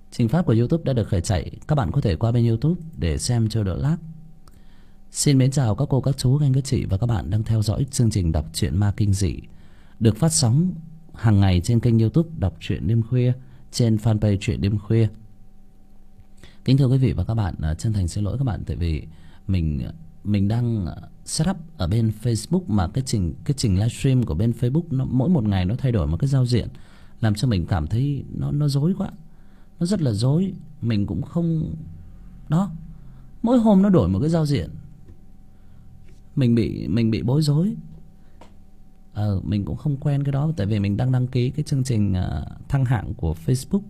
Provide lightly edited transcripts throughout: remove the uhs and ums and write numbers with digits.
Trình pháp của YouTube đã được khởi chạy. Các bạn có thể qua bên YouTube để xem cho đỡ lag. Xin mến chào các cô, các chú, các anh, các chị và các bạn đang theo dõi chương trình đọc truyện ma kinh dị được phát sóng hàng ngày trên kênh YouTube Đọc Truyện Đêm Khuya, trên fanpage Truyện Đêm Khuya. Kính thưa quý vị và các bạn, chân thành xin lỗi các bạn tại vì mình đang set up ở bên Facebook mà cái trình livestream của bên Facebook nó mỗi một ngày nó thay đổi một cái giao diện, làm cho mình cảm thấy nó rối quá. Nó rất là rối, mình cũng không đó. Mỗi hôm nó đổi một cái giao diện. Mình bị bối rối. Mình cũng không quen cái đó tại vì mình đang đăng ký cái chương trình thăng hạng của Facebook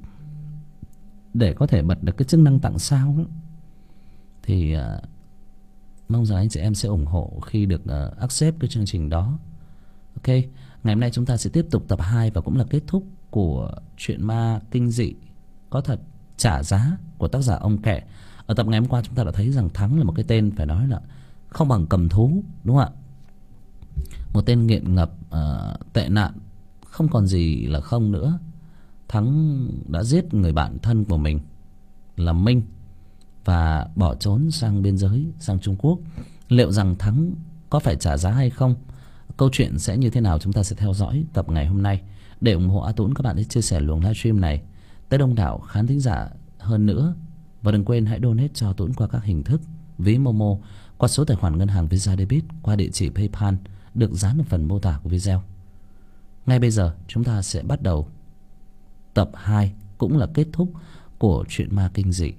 để có thể bật được cái chức năng tặng sao đó. Thì mong rằng anh chị em sẽ ủng hộ khi được accept cái chương trình đó. Ok, ngày hôm nay chúng ta sẽ tiếp tục tập 2 và cũng là kết thúc của truyện ma kinh dị có thật trả giá của tác giả Ông Kẹ. Ở tập ngày hôm qua chúng ta đã thấy rằng Thắng là một cái tên phải nói là không bằng cầm thú, đúng không ạ? Một tên nghiện ngập, tệ nạn, không còn gì là không nữa. Thắng đã giết người bạn thân của mình là Minh và bỏ trốn sang biên giới, sang Trung Quốc. Liệu rằng Thắng có phải trả giá hay không? Câu chuyện sẽ như thế nào chúng ta sẽ theo dõi tập ngày hôm nay. Để ủng hộ A Tũng, các bạn hãy chia sẻ luồng livestream này tới đông đảo khán thính giả hơn nữa. Và đừng quên hãy donate cho Tũng qua các hình thức: ví Momo, qua số tài khoản ngân hàng Visa Debit, qua địa chỉ PayPal được dán ở phần mô tả của video. Ngay bây giờ chúng ta sẽ bắt đầu tập 2 cũng là kết thúc của truyện ma kinh dị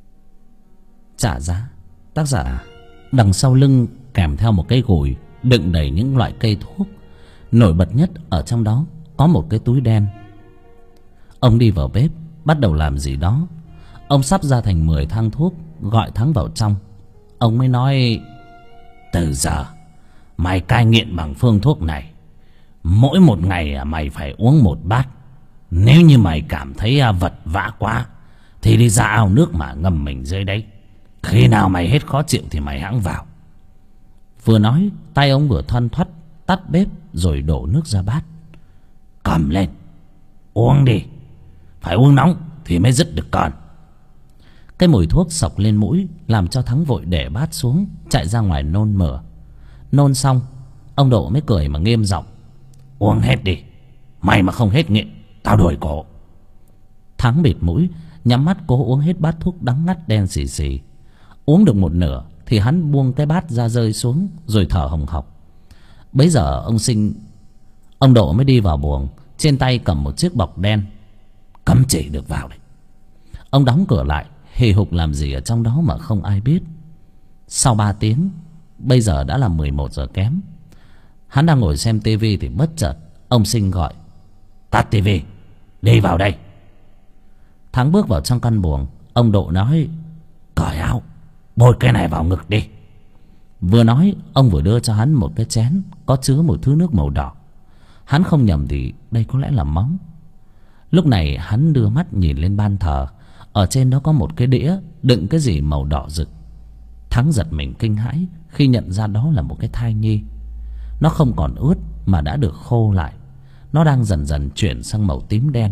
trả giá. Tác giả đằng sau lưng kèm theo một cái gùi đựng đầy những loại cây thuốc. Nổi bật nhất ở trong đó có một cái túi đen. Ông đi vào bếp bắt đầu làm gì đó. Ông sắp ra thành 10 thang thuốc, gọi Thắng vào trong. Ông mới nói: từ giờ mày cai nghiện bằng phương thuốc này. Mỗi một ngày mày phải uống 1 bát. Nếu như mày cảm thấy vật vã quá thì đi ra ao nước mà ngâm mình dưới đấy. Khi nào mày hết khó chịu thì mày hẵng vào. Vừa nói tay ông vừa thoăn thoắt tắt bếp rồi đổ nước ra bát. Cầm lên, uống đi. Phải uống nóng thì mới dứt được cơn. Cái mùi thuốc xộc lên mũi làm cho Thắng vội để bát xuống, chạy ra ngoài nôn mửa. Nôn xong ông Độ mới cười mà nghiêm giọng: uống hết đi. Mày mà không hết nghiện tao đuổi cổ. Thắng bịt mũi nhắm mắt cố uống hết bát thuốc đắng ngắt đen xì xì. Uống được một nửa thì hắn buông cái bát ra rơi xuống rồi thở hồng hộc. Bấy giờ ông Độ mới đi vào buồng, trên tay cầm một chiếc bọc đen. Cấm chỉ được vào đây. Ông đóng cửa lại, hì hục làm gì ở trong đó mà không ai biết. Sau 3 tiếng, bây giờ đã là 11 giờ kém. Hắn đang ngồi xem tivi thì bất chợt ông Sinh gọi: tắt tivi, đi vào đây. Thắng bước vào trong căn buồng. Ông Độ nói: cởi áo, bôi cái này vào ngực đi. Vừa nói ông vừa đưa cho hắn một cái chén có chứa một thứ nước màu đỏ. Hắn không nhầm thì đây có lẽ là máu. Lúc này hắn đưa mắt nhìn lên ban thờ. Ở trên đó có một cái đĩa đựng cái gì màu đỏ rực. Thắng giật mình kinh hãi khi nhận ra đó là một cái thai nhi. Nó không còn ướt mà đã được khô lại. Nó đang dần dần chuyển sang màu tím đen.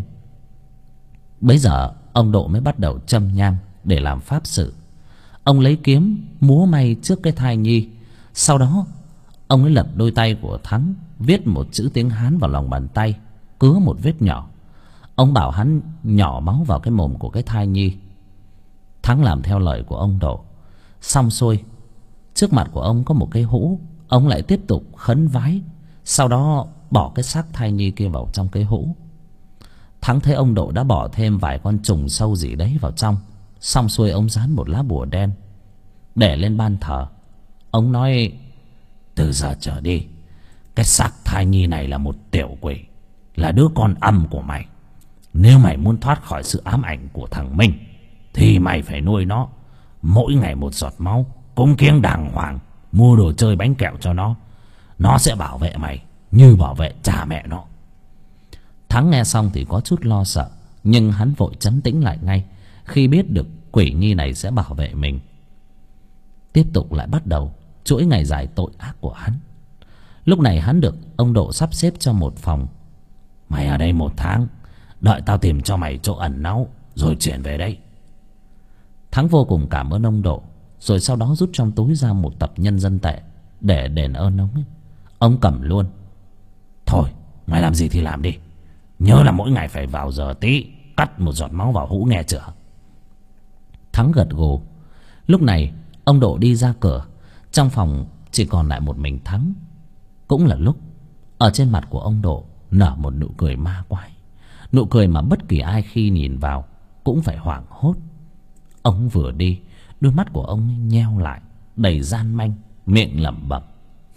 Bấy giờ ông Độ mới bắt đầu châm nhang để làm pháp sự. Ông lấy kiếm múa may trước cái thai nhi. Sau đó ông ấy lật đôi tay của Thắng, viết một chữ tiếng Hán vào lòng bàn tay, cứa một vết nhỏ. Ông bảo hắn nhỏ máu vào cái mồm của cái thai nhi. Thắng làm theo lời của ông Độ. Xong xuôi, trước mặt của ông có một cái hũ. Ông lại tiếp tục khấn vái, sau đó bỏ cái xác thai nhi kia vào trong cái hũ. Thắng thấy ông Độ đã bỏ thêm vài con trùng sâu gì đấy vào trong. Xong xuôi ông dán một lá bùa đen để lên ban thờ. Ông nói: từ giờ trở đi, cái xác thai nhi này là một tiểu quỷ, là đứa con âm của mày. Nếu mày muốn thoát khỏi sự ám ảnh của thằng Minh thì mày phải nuôi nó, mỗi ngày 1 giọt máu, cúng kiêng đàng hoàng, mua đồ chơi bánh kẹo cho nó. Nó sẽ bảo vệ mày như bảo vệ cha mẹ nó. Thắng nghe xong thì có chút lo sợ, nhưng hắn vội trấn tĩnh lại ngay khi biết được quỷ nhi này sẽ bảo vệ mình. Tiếp tục lại bắt đầu chuỗi ngày dài tội ác của hắn. Lúc này hắn được ông Độ sắp xếp cho một phòng. Mày ở đây 1 tháng, đợi tao tìm cho mày chỗ ẩn náu, rồi chuyển về đây. Thắng vô cùng cảm ơn ông Độ, rồi sau đó rút trong túi ra một tập nhân dân tệ để đền ơn ông ấy. Ông cầm luôn. Thôi mày làm gì thì làm đi, nhớ là mỗi ngày phải vào giờ tí cắt một giọt máu vào hũ nghe chưa. Thắng gật gù. Lúc này ông Độ đi ra cửa. Trong phòng chỉ còn lại một mình Thắng. Cũng là lúc ở trên mặt của ông Độ nở một nụ cười ma quái, nụ cười mà bất kỳ ai khi nhìn vào cũng phải hoảng hốt. Ông vừa đi, đôi mắt của ông nheo lại đầy gian manh, miệng lẩm bẩm: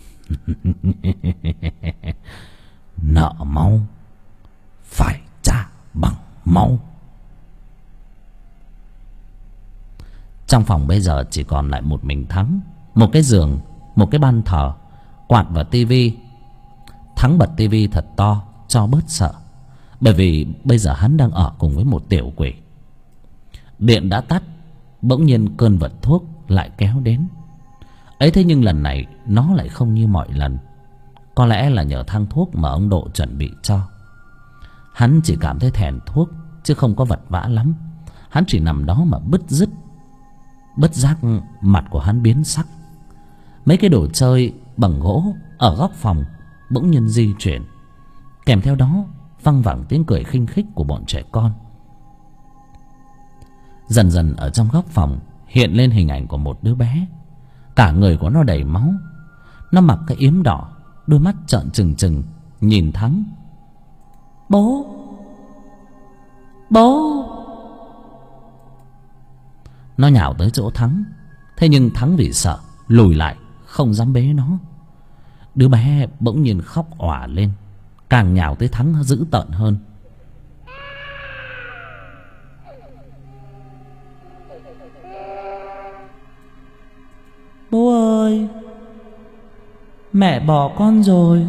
nợ máu phải trả bằng máu. Trong phòng bây giờ chỉ còn lại một mình Thắng, một cái giường, một cái ban thờ, quạt và tivi. Thắng bật tivi thật to cho bớt sợ, bởi vì bây giờ hắn đang ở cùng với một tiểu quỷ. Điện đã tắt, bỗng nhiên cơn vật thuốc lại kéo đến. Ấy thế nhưng lần này nó lại không như mọi lần. Có lẽ là nhờ thang thuốc mà ông Độ chuẩn bị cho. Hắn chỉ cảm thấy thèm thuốc chứ không có vật vã lắm. Hắn chỉ nằm đó mà bứt rứt. Bất giác mặt của hắn biến sắc. Mấy cái đồ chơi bằng gỗ ở góc phòng bỗng nhiên di chuyển, kèm theo đó văng vẳng tiếng cười khinh khích của bọn trẻ con. Dần dần ở trong góc phòng hiện lên hình ảnh của một đứa bé. Cả người của nó đầy máu. Nó mặc cái yếm đỏ, đôi mắt trợn trừng trừng nhìn Thắng. Bố, bố. Nó nhào tới chỗ Thắng. Thế nhưng Thắng vì sợ lùi lại, không dám bế nó. Đứa bé bỗng nhiên khóc òa lên, càng nhào tới Thắng dữ tợn hơn. Bố ơi, mẹ bỏ con rồi.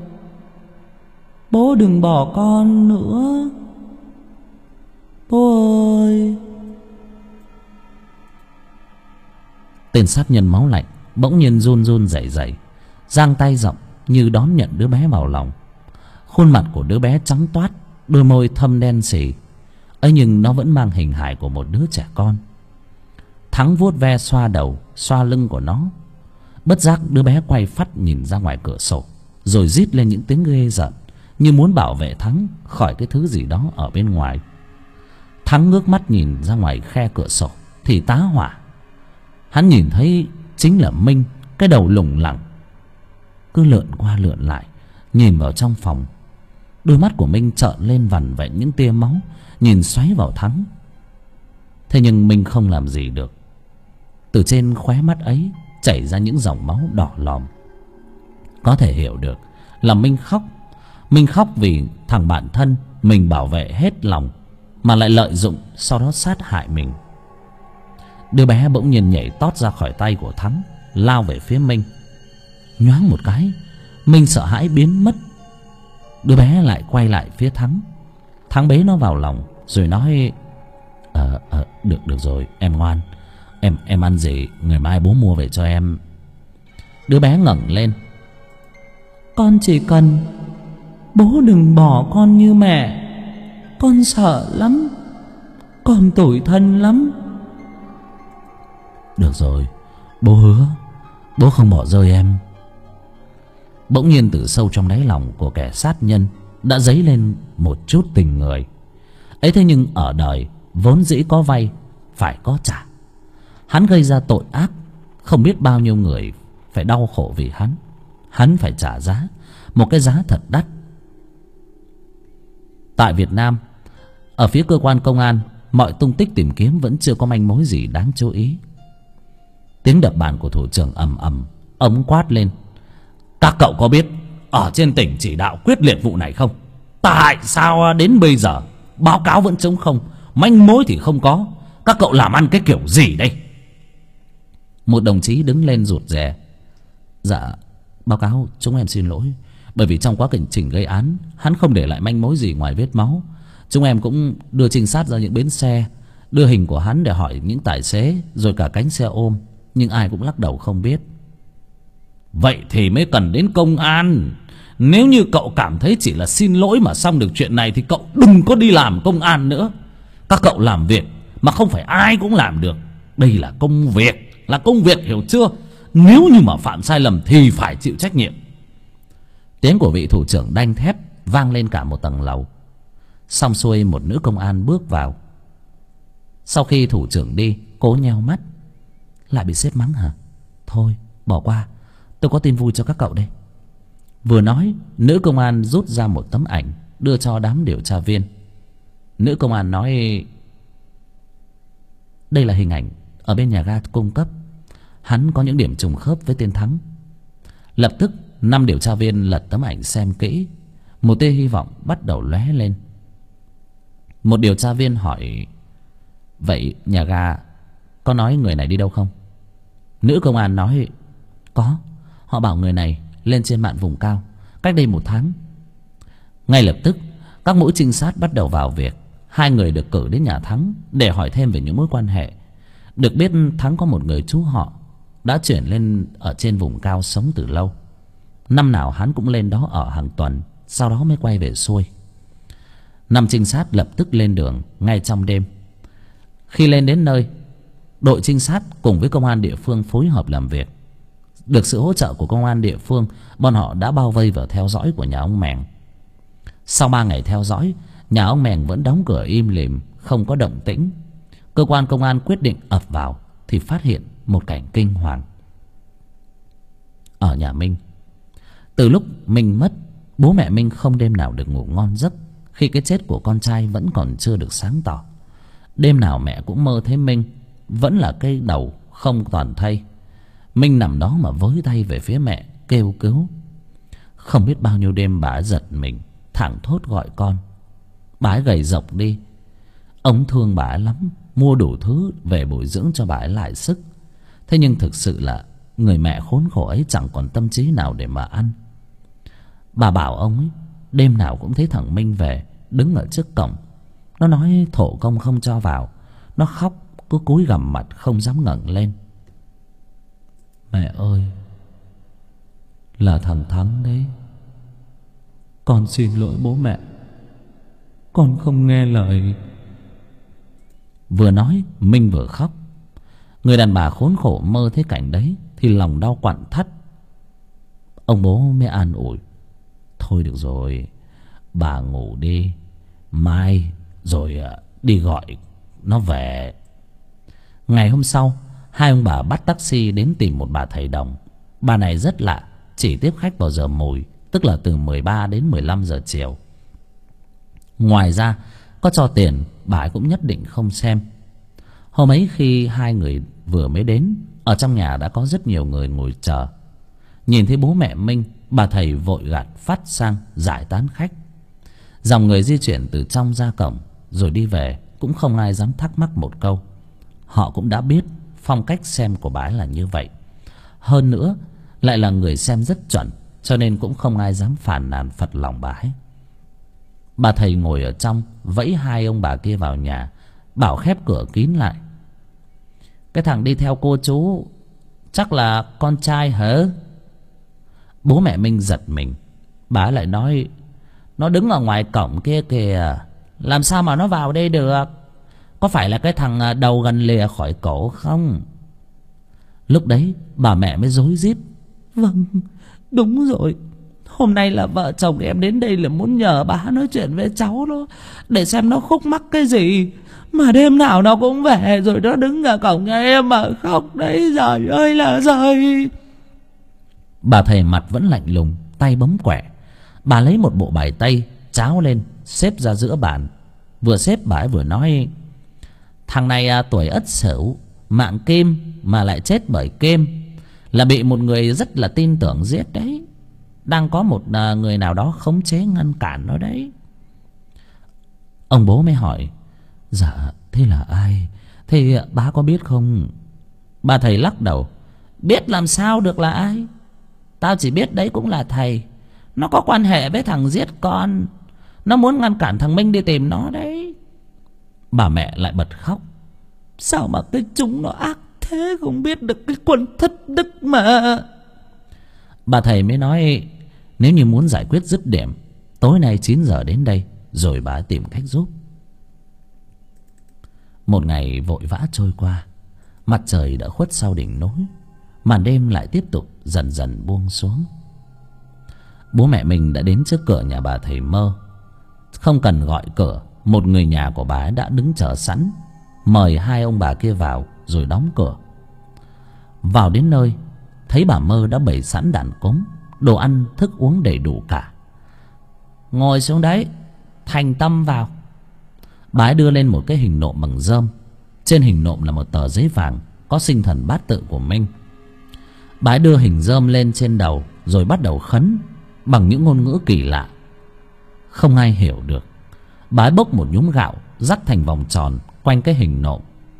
Bố đừng bỏ con nữa. Bố ơi. Tên sát nhân máu lạnh bỗng nhiên run run rẩy rẩy, giang tay rộng như đón nhận đứa bé vào lòng. Khuôn mặt của đứa bé trắng toát, đôi môi thâm đen sì, ấy nhưng nó vẫn mang hình hài của một đứa trẻ con. Thắng vuốt ve xoa đầu xoa lưng của nó. Bất giác đứa bé quay phắt nhìn ra ngoài cửa sổ, rồi rít lên những tiếng ghê rợn, như muốn bảo vệ Thắng khỏi cái thứ gì đó ở bên ngoài. Thắng ngước mắt nhìn ra ngoài khe cửa sổ thì tá hỏa. Hắn nhìn thấy chính là Minh, cái đầu lủng lẳng cứ lượn qua lượn lại nhìn vào trong phòng. Đôi mắt của Minh trợn lên vằn vện những tia máu, nhìn xoáy vào Thắng. Thế nhưng Minh không làm gì được. Từ trên khóe mắt ấy chảy ra những dòng máu đỏ lòm. Có thể hiểu được là Minh khóc. Minh khóc vì thằng bạn thân mình bảo vệ hết lòng mà lại lợi dụng, sau đó sát hại mình. Đứa bé bỗng nhiên nhảy tót ra khỏi tay của Thắng, lao về phía Minh. Nhoáng một cái, Minh sợ hãi biến mất. Đứa bé lại quay lại phía Thắng. Thắng bế nó vào lòng rồi nói: Được rồi, em ngoan. Em ăn gì ngày mai bố mua về cho em. Đứa bé ngẩng lên: Con chỉ cần bố đừng bỏ con như mẹ. Con sợ lắm, con tủi thân lắm. Được rồi, bố hứa bố không bỏ rơi em. Bỗng nhiên từ sâu trong đáy lòng của kẻ sát nhân đã dấy lên một chút tình người. Ấy thế nhưng ở đời vốn dĩ có vay phải có trả. Hắn gây ra tội ác, không biết bao nhiêu người phải đau khổ vì hắn. Hắn phải trả giá, một cái giá thật đắt. Tại Việt Nam, ở phía cơ quan công an, mọi tung tích tìm kiếm vẫn chưa có manh mối gì đáng chú ý. Tiếng đập bàn của thủ trưởng ầm ầm. Ông quát lên: Các cậu có biết ở trên tỉnh chỉ đạo quyết liệt vụ này không? Tại sao đến bây giờ báo cáo vẫn trống không, manh mối thì không có? Các cậu làm ăn cái kiểu gì đây? Một đồng chí đứng lên rụt rè: Dạ báo cáo, chúng em xin lỗi. Bởi vì trong quá trình gây án, hắn không để lại manh mối gì ngoài vết máu. Chúng em cũng đưa trinh sát ra những bến xe, đưa hình của hắn để hỏi những tài xế, rồi cả cánh xe ôm, nhưng ai cũng lắc đầu không biết. Vậy thì mới cần đến công an. Nếu như cậu cảm thấy chỉ là xin lỗi mà xong được chuyện này thì cậu đừng có đi làm công an nữa. Các cậu làm việc mà không phải ai cũng làm được. Đây là công việc, hiểu chưa? Nếu như mà phạm sai lầm thì phải chịu trách nhiệm. Tiếng của vị thủ trưởng đanh thép vang lên cả một tầng lầu. Xong xuôi, một nữ công an bước vào. Sau khi thủ trưởng đi, cô nheo mắt. Lại bị sếp mắng hả? Thôi bỏ qua, tôi có tin vui cho các cậu đây. Vừa nói, nữ công an rút ra một tấm ảnh đưa cho đám điều tra viên. Nữ công an nói: đây là hình ảnh ở bên nhà ga cung cấp. Hắn có những điểm trùng khớp với tên Thắng. Lập tức 5 điều tra viên lật tấm ảnh xem kỹ. Một tia hy vọng bắt đầu lóe lên. Một điều tra viên hỏi: vậy nhà ga có nói người này đi đâu không? Nữ công an nói: có, họ bảo người này lên trên mạn vùng cao cách đây 1 tháng. Ngay lập tức các mũi trinh sát bắt đầu vào việc. 2 người được cử đến nhà Thắng để hỏi thêm về những mối quan hệ. Được biết Thắng có một người chú họ đã chuyển lên ở trên vùng cao sống từ lâu. Năm nào hắn cũng lên đó ở hàng tuần, sau đó mới quay về xuôi. 5 trinh sát lập tức lên đường ngay trong đêm. Khi lên đến nơi, đội trinh sát cùng với công an địa phương phối hợp làm việc. Được sự hỗ trợ của công an địa phương, bọn họ đã bao vây và theo dõi của nhà ông Mèng. Sau 3 ngày theo dõi, nhà ông Mèng vẫn đóng cửa im lìm, không có động tĩnh. Cơ quan công an quyết định ập vào thì phát hiện một cảnh kinh hoàng. Ở nhà Minh, từ lúc Minh mất, bố mẹ Minh không đêm nào được ngủ ngon giấc khi cái chết của con trai vẫn còn chưa được sáng tỏ. Đêm nào mẹ cũng mơ thấy Minh vẫn là cái đầu không toàn thây. Minh nằm đó mà với tay về phía mẹ kêu cứu. Không biết bao nhiêu đêm bà giật mình thảng thốt gọi con. Bà ấy gầy rộc đi. Ông thương bà ấy lắm, mua đủ thứ về bồi dưỡng cho bà ấy lại sức. Thế nhưng thực sự là người mẹ khốn khổ ấy chẳng còn tâm trí nào để mà ăn. Bà bảo ông ấy đêm nào cũng thấy thằng Minh về đứng ở trước cổng. Nó nói thổ công không cho vào. Nó khóc cứ cúi gằm mặt không dám ngẩng lên. Mẹ ơi, là thằng Thắng đấy. Con xin lỗi bố mẹ, con không nghe lời. Vừa nói Minh vừa khóc. Người đàn bà khốn khổ mơ thấy cảnh đấy thì lòng đau quặn thắt. Ông bố mới an ủi: thôi được rồi, bà ngủ đi, mai rồi đi gọi nó về. Ngày hôm sau, 2 ông bà bắt taxi đến tìm một bà thầy đồng. Bà này rất lạ, chỉ tiếp khách vào giờ mùi, tức là từ 13 đến 15 giờ chiều. Ngoài ra, có cho tiền bà ấy cũng nhất định không xem. Hôm ấy khi 2 người vừa mới đến, ở trong nhà đã có rất nhiều người ngồi chờ. Nhìn thấy bố mẹ Minh, bà thầy vội gạt phắt sang giải tán khách. Dòng người di chuyển từ trong ra cổng rồi đi về, cũng không ai dám thắc mắc một câu. Họ cũng đã biết phong cách xem của bà ấy là như vậy. Hơn nữa lại là người xem rất chuẩn, cho nên cũng không ai dám phàn nàn phật lòng bà ấy. Bà thầy ngồi ở trong vẫy 2 ông bà kia vào nhà, bảo khép cửa kín lại. Cái thằng đi theo cô chú chắc là con trai hả? Bố mẹ Minh giật mình. Bà lại nói: nó đứng ở ngoài cổng kia kìa, làm sao mà nó vào đây được? Có phải là cái thằng đầu gần lìa khỏi cổ không? Lúc đấy bà mẹ mới rối rít: vâng, đúng rồi. Hôm nay là vợ chồng em đến đây là muốn nhờ bà nói chuyện với cháu nó, để xem nó khúc mắc cái gì. Mà đêm nào nó cũng về, rồi nó đứng ở cổng nhà em mà khóc đấy. Trời ơi là trời. Bà thầy mặt vẫn lạnh lùng, tay bấm quẻ. Bà lấy một bộ bài tây tráo lên, xếp ra giữa bàn. Vừa xếp bà ấy vừa nói: thằng này tuổi Ất Sửu, mạng Kim mà lại chết bởi Kim, là bị một người rất là tin tưởng giết đấy. Đang có một người nào đó khống chế ngăn cản nó đấy. Ông bố mới hỏi: dạ thế là ai? Thế bá có biết không? Bà thầy lắc đầu: biết làm sao được là ai. Tao chỉ biết đấy cũng là thầy. Nó có quan hệ với thằng giết con. Nó muốn ngăn cản thằng Minh đi tìm nó đấy. Bà mẹ lại bật khóc: sao mà cái chúng nó ác thế, không biết được cái quân thất đức mà. Bà thầy mới nói: nếu như muốn giải quyết dứt điểm, tối nay 9 giờ đến đây, rồi bà tìm cách giúp. Một ngày vội vã trôi qua, mặt trời đã khuất sau đỉnh núi, màn đêm lại tiếp tục dần dần buông xuống. Bố mẹ mình đã đến trước cửa nhà bà thầy Mơ. Không cần gọi cửa, một người nhà của bà đã đứng chờ sẵn, mời hai ông bà kia vào rồi đóng cửa. Vào đến nơi, thấy bà Mơ đã bày sẵn đàn cúng, đồ ăn thức uống đầy đủ cả. Ngồi xuống đấy, thành tâm vào. Bà ấy đưa lên một cái hình nộm bằng rơm. Trên hình nộm là một tờ giấy vàng có sinh thần bát tự của Minh. Bà ấy đưa hình rơm lên trên đầu rồi bắt đầu khấn bằng những ngôn ngữ kỳ lạ, không ai hiểu được. Bà ấy bốc một nhúm gạo rắc thành vòng tròn quanh cái hình nộm.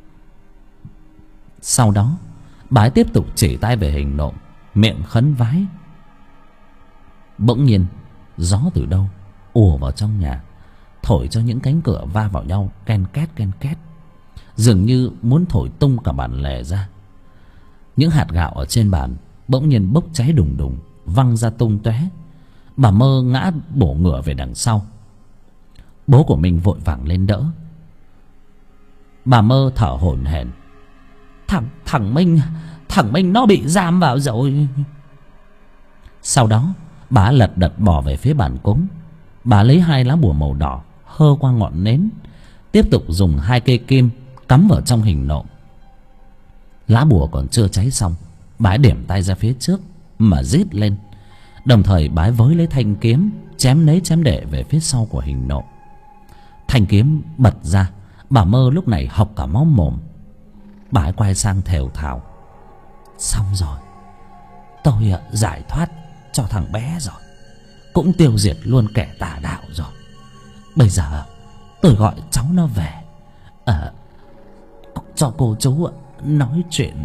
Sau đó bà ấy tiếp tục chỉ tay về hình nộm, miệng khấn vái. Bỗng nhiên gió từ đâu ùa vào trong nhà, thổi cho những cánh cửa va vào nhau ken két, dường như muốn thổi tung cả bản lề ra. Những hạt gạo ở trên bàn bỗng nhiên bốc cháy đùng đùng, văng ra tung tóe. Bà Mơ ngã bổ ngửa về đằng sau. Bố của mình vội vàng lên đỡ. Bà Mơ thở hổn hển. Thằng Minh nó bị giam vào rồi. Sau đó bà lật đật bỏ về phía bàn cúng. Bà lấy hai lá bùa màu đỏ hơ qua ngọn nến, tiếp tục dùng hai cây kim cắm vào trong hình nộm. Lá bùa còn chưa cháy xong, bà điểm tay ra phía trước mà rít lên. Đồng thời bà với lấy thanh kiếm chém nấy chém để về phía sau của hình nộm. Thanh kiếm bật ra, bà Mơ lúc này hộc cả máu mồm. Bà ấy quay sang thều thào. Xong rồi, tôi giải thoát cho thằng bé rồi, cũng tiêu diệt luôn kẻ tà đạo rồi. Bây giờ tôi gọi cháu nó về, cho cô chú nói chuyện.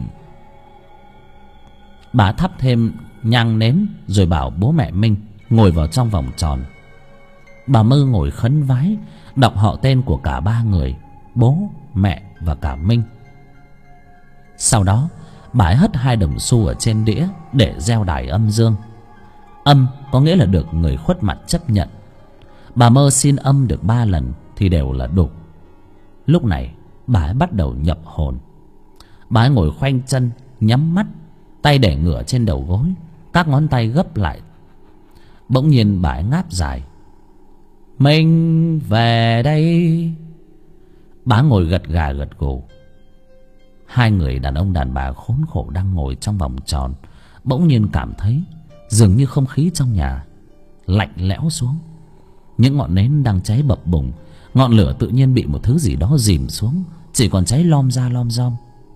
Bà thắp thêm nhang nến rồi bảo bố mẹ Minh ngồi vào trong vòng tròn. Bà Mơ ngồi khấn vái, đọc họ tên của cả ba người, bố, mẹ và cả Minh. Sau đó bà ấy hất hai đồng xu ở trên đĩa để gieo đài âm dương. Âm có nghĩa là được người khuất mặt chấp nhận. Bà Mơ xin âm được 3 lần thì đều là đủ. Lúc này bà ấy bắt đầu nhập hồn. Bà ấy ngồi khoanh chân, nhắm mắt, tay để ngửa trên đầu gối, các ngón tay gấp lại. Bỗng nhiên bà ấy ngáp dài. Mình về đây. Bà ấy ngồi gật gà gật gù. Hai người đàn ông đàn bà khốn khổ đang ngồi trong vòng tròn bỗng nhiên cảm thấy dường như không khí trong nhà lạnh lẽo xuống. Những ngọn nến đang cháy bập bùng, ngọn lửa tự nhiên bị một thứ gì đó dìm xuống, chỉ còn cháy lom ra lom rom.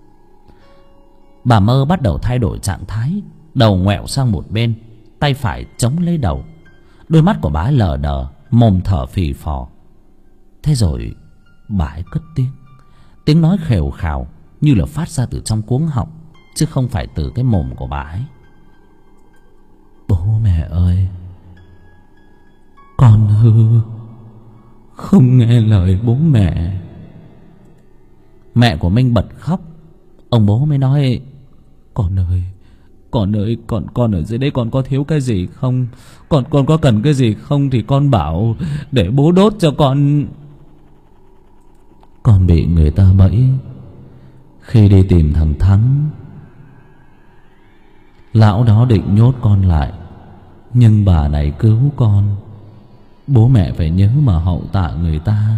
Bà Mơ bắt đầu thay đổi trạng thái, đầu ngoẹo sang một bên, tay phải chống lấy đầu. Đôi mắt của bà ấy lờ đờ, mồm thở phì phò. Thế rồi bà ấy cất tiếng nói khều khào như là phát ra từ trong cuống họng, chứ không phải từ cái mồm của bà ấy. Bố mẹ ơi, con hư không nghe lời bố mẹ. Mẹ của Minh bật khóc. Ông bố mới nói: Con ơi, con ở dưới đây con có thiếu cái gì không? Con có cần cái gì không thì con bảo để bố đốt cho con. Con bị người ta bẫy khi đi tìm thằng Thắng. Lão đó định nhốt con lại, nhưng bà này cứu con. Bố mẹ phải nhớ mà hậu tạ người ta.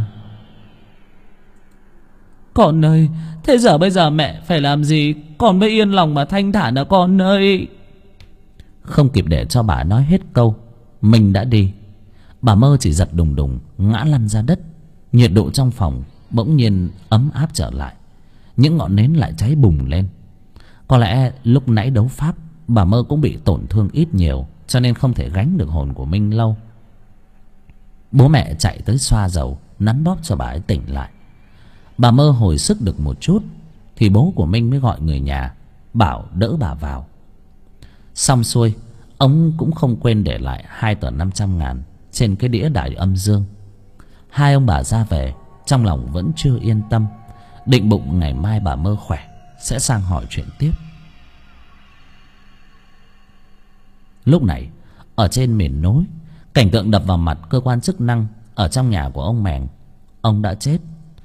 Con ơi, thế giờ bây giờ mẹ phải làm gì con mới yên lòng mà thanh thản à con ơi? Không kịp để cho bà nói hết câu, mình đã đi. Bà Mơ chỉ giật đùng đùng ngã lăn ra đất. Nhiệt độ trong phòng bỗng nhiên ấm áp trở lại. Những ngọn nến lại cháy bùng lên. Có lẽ lúc nãy đấu pháp bà Mơ cũng bị tổn thương ít nhiều, cho nên không thể gánh được hồn của Minh lâu. Bố mẹ chạy tới xoa dầu nắn bóp cho bà ấy tỉnh lại. Bà Mơ hồi sức được một chút thì bố của Minh mới gọi người nhà bảo đỡ bà vào. Xong xuôi, ông cũng không quên để lại 2 tờ 500.000 trên cái đĩa đài âm dương. Hai ông bà ra về, trong lòng vẫn chưa yên tâm, định bụng ngày mai bà Mơ khỏe sẽ sang hỏi chuyện tiếp. Lúc này ở trên miền núi, cảnh tượng đập vào mặt cơ quan chức năng ở trong nhà của ông Mèng. Ông đã chết.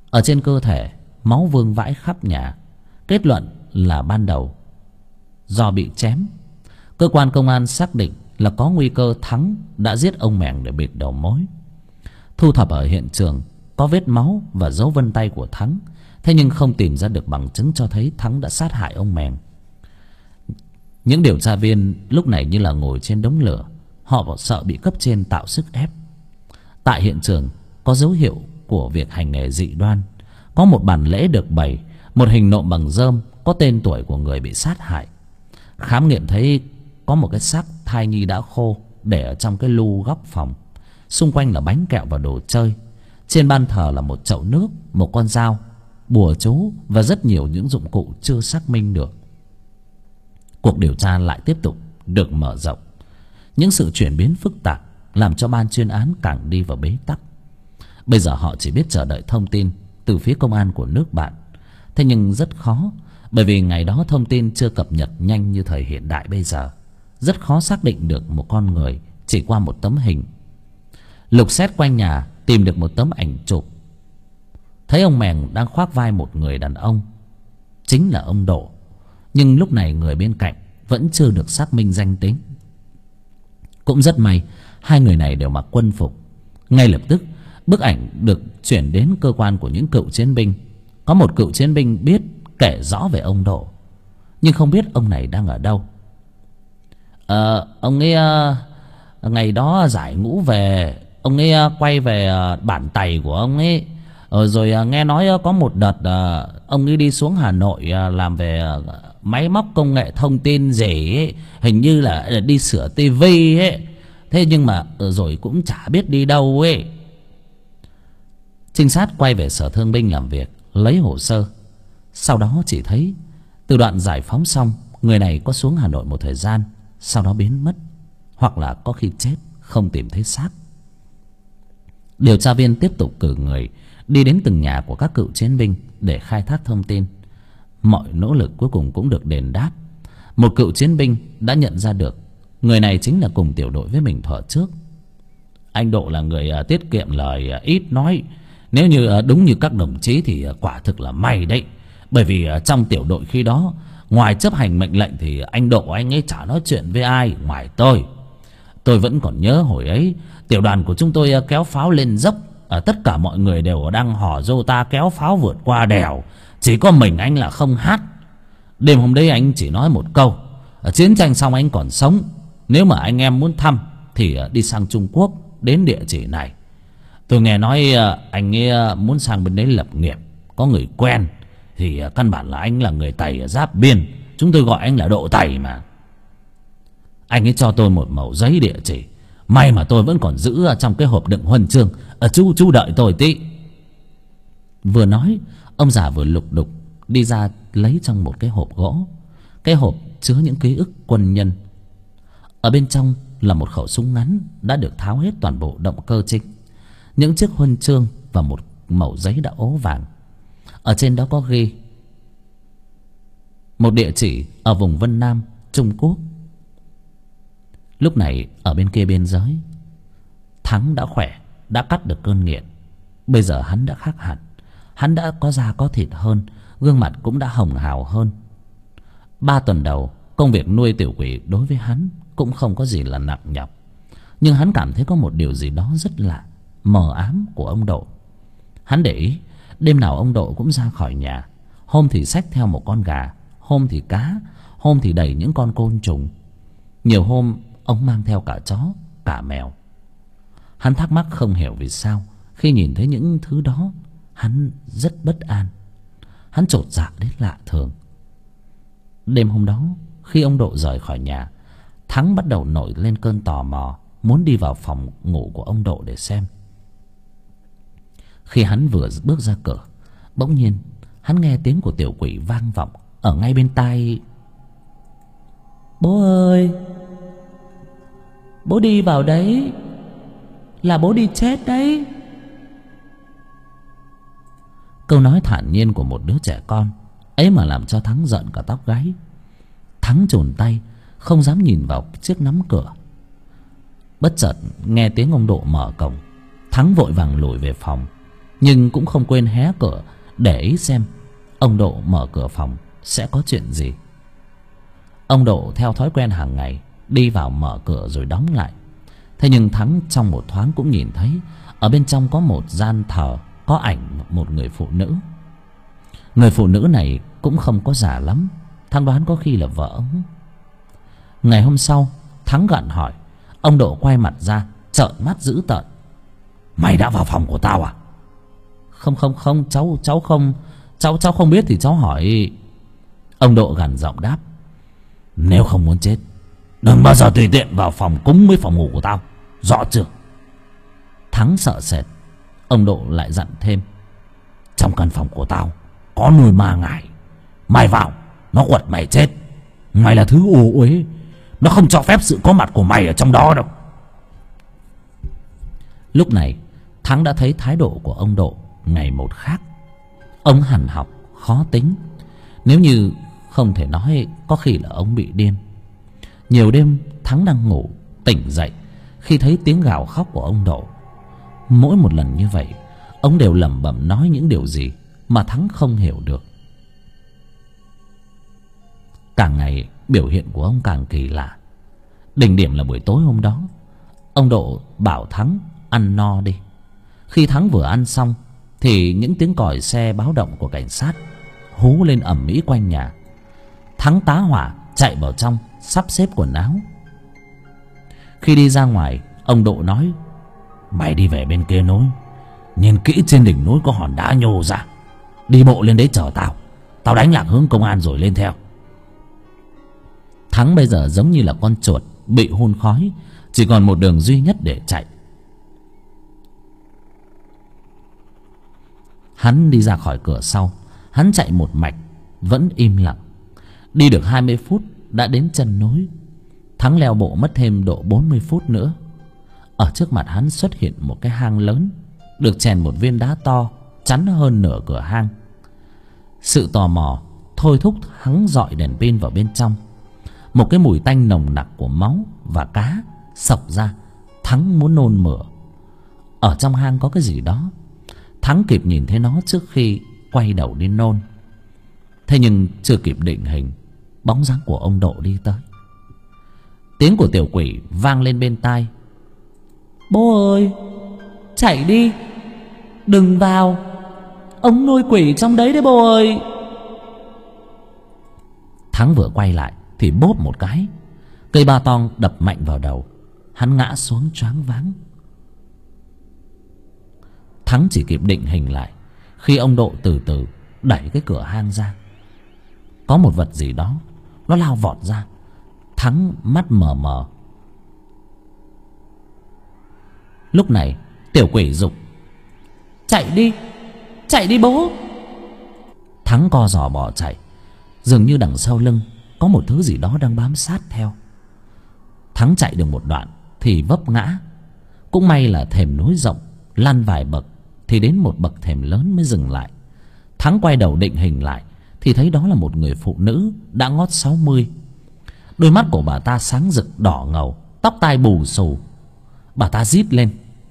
Ở trên cơ thể máu vương vãi khắp nhà. Kết luận là ban đầu do bị chém. Cơ quan công an xác định là có nguy cơ Thắng đã giết ông Mèng để bịt đầu mối. Thu thập ở hiện trường có vết máu và dấu vân tay của Thắng, thế nhưng không tìm ra được bằng chứng cho thấy Thắng đã sát hại ông Mèng. Những điều tra viên lúc này như là ngồi trên đống lửa. Họ sợ bị cấp trên tạo sức ép. Tại hiện trường có dấu hiệu của việc hành nghề dị đoan. Có một bàn lễ được bày, một hình nộm bằng rơm có tên tuổi của người bị sát hại. Khám nghiệm thấy có một cái xác thai nhi đã khô để ở trong cái lu góc phòng. Xung quanh là bánh kẹo và đồ chơi. Trên ban thờ là một chậu nước, một con dao, bùa chú và rất nhiều những dụng cụ chưa xác minh được. Cuộc điều tra lại tiếp tục được mở rộng. Những sự chuyển biến phức tạp làm cho ban chuyên án càng đi vào bế tắc. Bây giờ họ chỉ biết chờ đợi thông tin từ phía công an của nước bạn. Thế nhưng rất khó, bởi vì ngày đó thông tin chưa cập nhật nhanh như thời hiện đại bây giờ. Rất khó xác định được một con người chỉ qua một tấm hình. Lục xét quanh nhà tìm được một tấm ảnh chụp. Thấy ông Mèng đang khoác vai một người đàn ông, chính là ông Độ. Nhưng lúc này người bên cạnh vẫn chưa được xác minh danh tính. Cũng rất may, hai người này đều mặc quân phục. Ngay lập tức bức ảnh được chuyển đến cơ quan của những cựu chiến binh. Có một cựu chiến binh biết kể rõ về ông Độ, nhưng không biết ông này đang ở đâu. Ông ấy ngày đó giải ngũ về, ông ấy quay về bản Tày của ông ấy. Rồi nghe nói có một đợt ông ấy đi xuống Hà Nội làm về máy móc công nghệ thông tin gì ấy. Hình như là đi sửa tivi ấy. Thế nhưng mà rồi cũng chả biết đi đâu ấy. Trinh sát quay về sở thương binh làm việc, lấy hồ sơ. Sau đó chỉ thấy từ đoạn giải phóng xong, người này có xuống Hà Nội một thời gian, sau đó biến mất, hoặc là có khi chết không tìm thấy xác. Điều tra viên tiếp tục cử người đi đến từng nhà của các cựu chiến binh để khai thác thông tin. Mọi nỗ lực cuối cùng cũng được đền đáp. Một cựu chiến binh đã nhận ra được người này chính là cùng tiểu đội với mình thuở trước. Anh Độ là người tiết kiệm lời, ít nói. Nếu như đúng như các đồng chí thì quả thực là may đấy. Bởi vì trong tiểu đội khi đó, ngoài chấp hành mệnh lệnh thì anh Độ anh ấy chả nói chuyện với ai ngoài tôi. Tôi vẫn còn nhớ hồi ấy tiểu đoàn của chúng tôi kéo pháo lên dốc, tất cả mọi người đều đang hò rô ta kéo pháo vượt qua đèo. Chỉ có mình anh là không hát. Đêm hôm đấy anh chỉ nói một câu: chiến tranh xong anh còn sống, nếu mà anh em muốn thăm thì đi sang Trung Quốc, đến địa chỉ này. Tôi nghe nói anh ấy muốn sang bên đấy lập nghiệp, có người quen. Thì căn bản là anh là người Tày ở giáp biên, chúng tôi gọi anh là Độ Tày mà. Anh ấy cho tôi một mẩu giấy địa chỉ. May mà tôi vẫn còn giữ trong cái hộp đựng huân chương. Chú đợi tôi tí. Vừa nói, ông già vừa lục đục đi ra lấy trong một cái hộp gỗ. Cái hộp chứa những ký ức quân nhân. Ở bên trong là một khẩu súng ngắn đã được tháo hết toàn bộ động cơ chính, những chiếc huân chương và một mẩu giấy đã ố vàng. Ở trên đó có ghi một địa chỉ ở vùng Vân Nam, Trung Quốc. Lúc này ở bên kia biên giới, Thắng đã khỏe, đã cắt được cơn nghiện. Bây giờ hắn đã khác hẳn. Hắn đã có da có thịt hơn, gương mặt cũng đã hồng hào hơn. 3 tuần đầu, công việc nuôi tiểu quỷ đối với hắn cũng không có gì là nặng nhọc. Nhưng hắn cảm thấy có một điều gì đó rất lạ, mờ ám của ông Độ. Hắn để ý, đêm nào ông Độ cũng ra khỏi nhà. Hôm thì xách theo một con gà, hôm thì cá, hôm thì đẩy những con côn trùng. Nhiều hôm ông mang theo cả chó, cả mèo. Hắn thắc mắc không hiểu vì sao khi nhìn thấy những thứ đó, hắn rất bất an. Hắn chột dạ đến lạ thường. Đêm hôm đó, khi ông Độ rời khỏi nhà, Thắng bắt đầu nổi lên cơn tò mò, muốn đi vào phòng ngủ của ông Độ để xem. Khi hắn vừa bước ra cửa, bỗng nhiên hắn nghe tiếng của tiểu quỷ vang vọng ở ngay bên tai. Bố ơi, bố đi vào đấy, là bố đi chết đấy. Câu nói thản nhiên của một đứa trẻ con ấy mà làm cho Thắng giận cả tóc gáy. Thắng chồn tay, không dám nhìn vào chiếc nắm cửa. Bất chợt nghe tiếng ông Độ mở cổng. Thắng vội vàng lùi về phòng. nhưng cũng không quên hé cửa để ý xem ông Độ mở cửa phòng sẽ có chuyện gì. Ông Độ theo thói quen hàng ngày đi vào mở cửa rồi đóng lại. Thế nhưng Thắng trong một thoáng cũng nhìn thấy ở bên trong có một gian thờ có ảnh một người phụ nữ. Người phụ nữ này cũng không có già lắm, Thắng đoán có khi là vợ ông. Ngày hôm sau, Thắng gặng hỏi. Ông Độ quay mặt ra, trợn mắt dữ tợn. Mày đã vào phòng của tao à? Không, cháu không biết thì cháu hỏi. Ông Độ gằn giọng đáp. Nếu không muốn chết, đừng bao giờ tùy tiện vào phòng cúng với phòng ngủ của tao, rõ chưa? Thắng sợ sệt. Ông Độ lại dặn thêm. Trong căn phòng của tao có nuôi ma ngải, mày vào nó quật mày chết. Mày là thứ ô uế, nó không cho phép sự có mặt của mày ở trong đó đâu. Lúc này Thắng đã thấy thái độ của ông Độ ngày một khác. Ông hằn học, khó tính. Nếu như không thể nói, có khi là ông bị điên. Nhiều đêm Thắng đang ngủ, tỉnh dậy khi thấy tiếng gào khóc của ông Độ. Mỗi một lần như vậy, ông đều lẩm bẩm nói những điều gì mà Thắng không hiểu được. Càng ngày biểu hiện của ông càng kỳ lạ. Đỉnh điểm là buổi tối hôm đó, ông Độ bảo Thắng ăn no đi. Khi Thắng vừa ăn xong thì những tiếng còi xe báo động của cảnh sát hú lên ầm ĩ quanh nhà. Thắng tá hỏa chạy vào trong sắp xếp quần áo. Khi đi ra ngoài, ông Độ nói. Mày đi về bên kia núi, nhìn kỹ trên đỉnh núi có hòn đá nhô ra, đi bộ lên đấy chờ tao. Tao đánh lạc hướng công an rồi lên theo. Thắng bây giờ giống như là con chuột bị hun khói, chỉ còn một đường duy nhất để chạy. Hắn đi ra khỏi cửa sau, hắn chạy một mạch vẫn im lặng. Đi được 20 phút đã đến chân núi. Thắng leo bộ mất thêm độ 40 phút nữa. Ở trước mặt hắn xuất hiện một cái hang lớn, được chèn một viên đá to chắn hơn nửa cửa hang. Sự tò mò thôi thúc hắn dọi đèn pin vào bên trong. Một cái mùi tanh nồng nặc của máu và cá xộc ra. Thắng muốn nôn mửa. Ở trong hang có cái gì đó. Thắng kịp nhìn thấy nó trước khi quay đầu đi nôn. Thế nhưng chưa kịp định hình, bóng dáng của ông Độ đi tới. Tiếng của tiểu quỷ vang lên bên tai. Bố ơi, chạy đi, đừng vào, ông nuôi quỷ trong đấy đấy bố ơi. Thắng vừa quay lại thì bốp một cái, cây ba tong đập mạnh vào đầu. Hắn ngã xuống choáng váng. Thắng chỉ kịp định hình lại khi ông Độ từ từ đẩy cái cửa hang ra. Có một vật gì đó nó lao vọt ra. Thắng mắt mờ mờ. Lúc này tiểu quỷ giục. Chạy đi bố. Thắng co giò bỏ chạy. Dường như đằng sau lưng có một thứ gì đó đang bám sát theo. Thắng chạy được một đoạn thì vấp ngã. Cũng may là thềm núi rộng, lăn vài bậc thì đến một bậc thềm lớn mới dừng lại. Thắng quay đầu định hình lại thì thấy đó là một người phụ nữ đã ngót 60. Đôi mắt của bà ta sáng rực đỏ ngầu, tóc tai bù xù. Bà ta rít lên.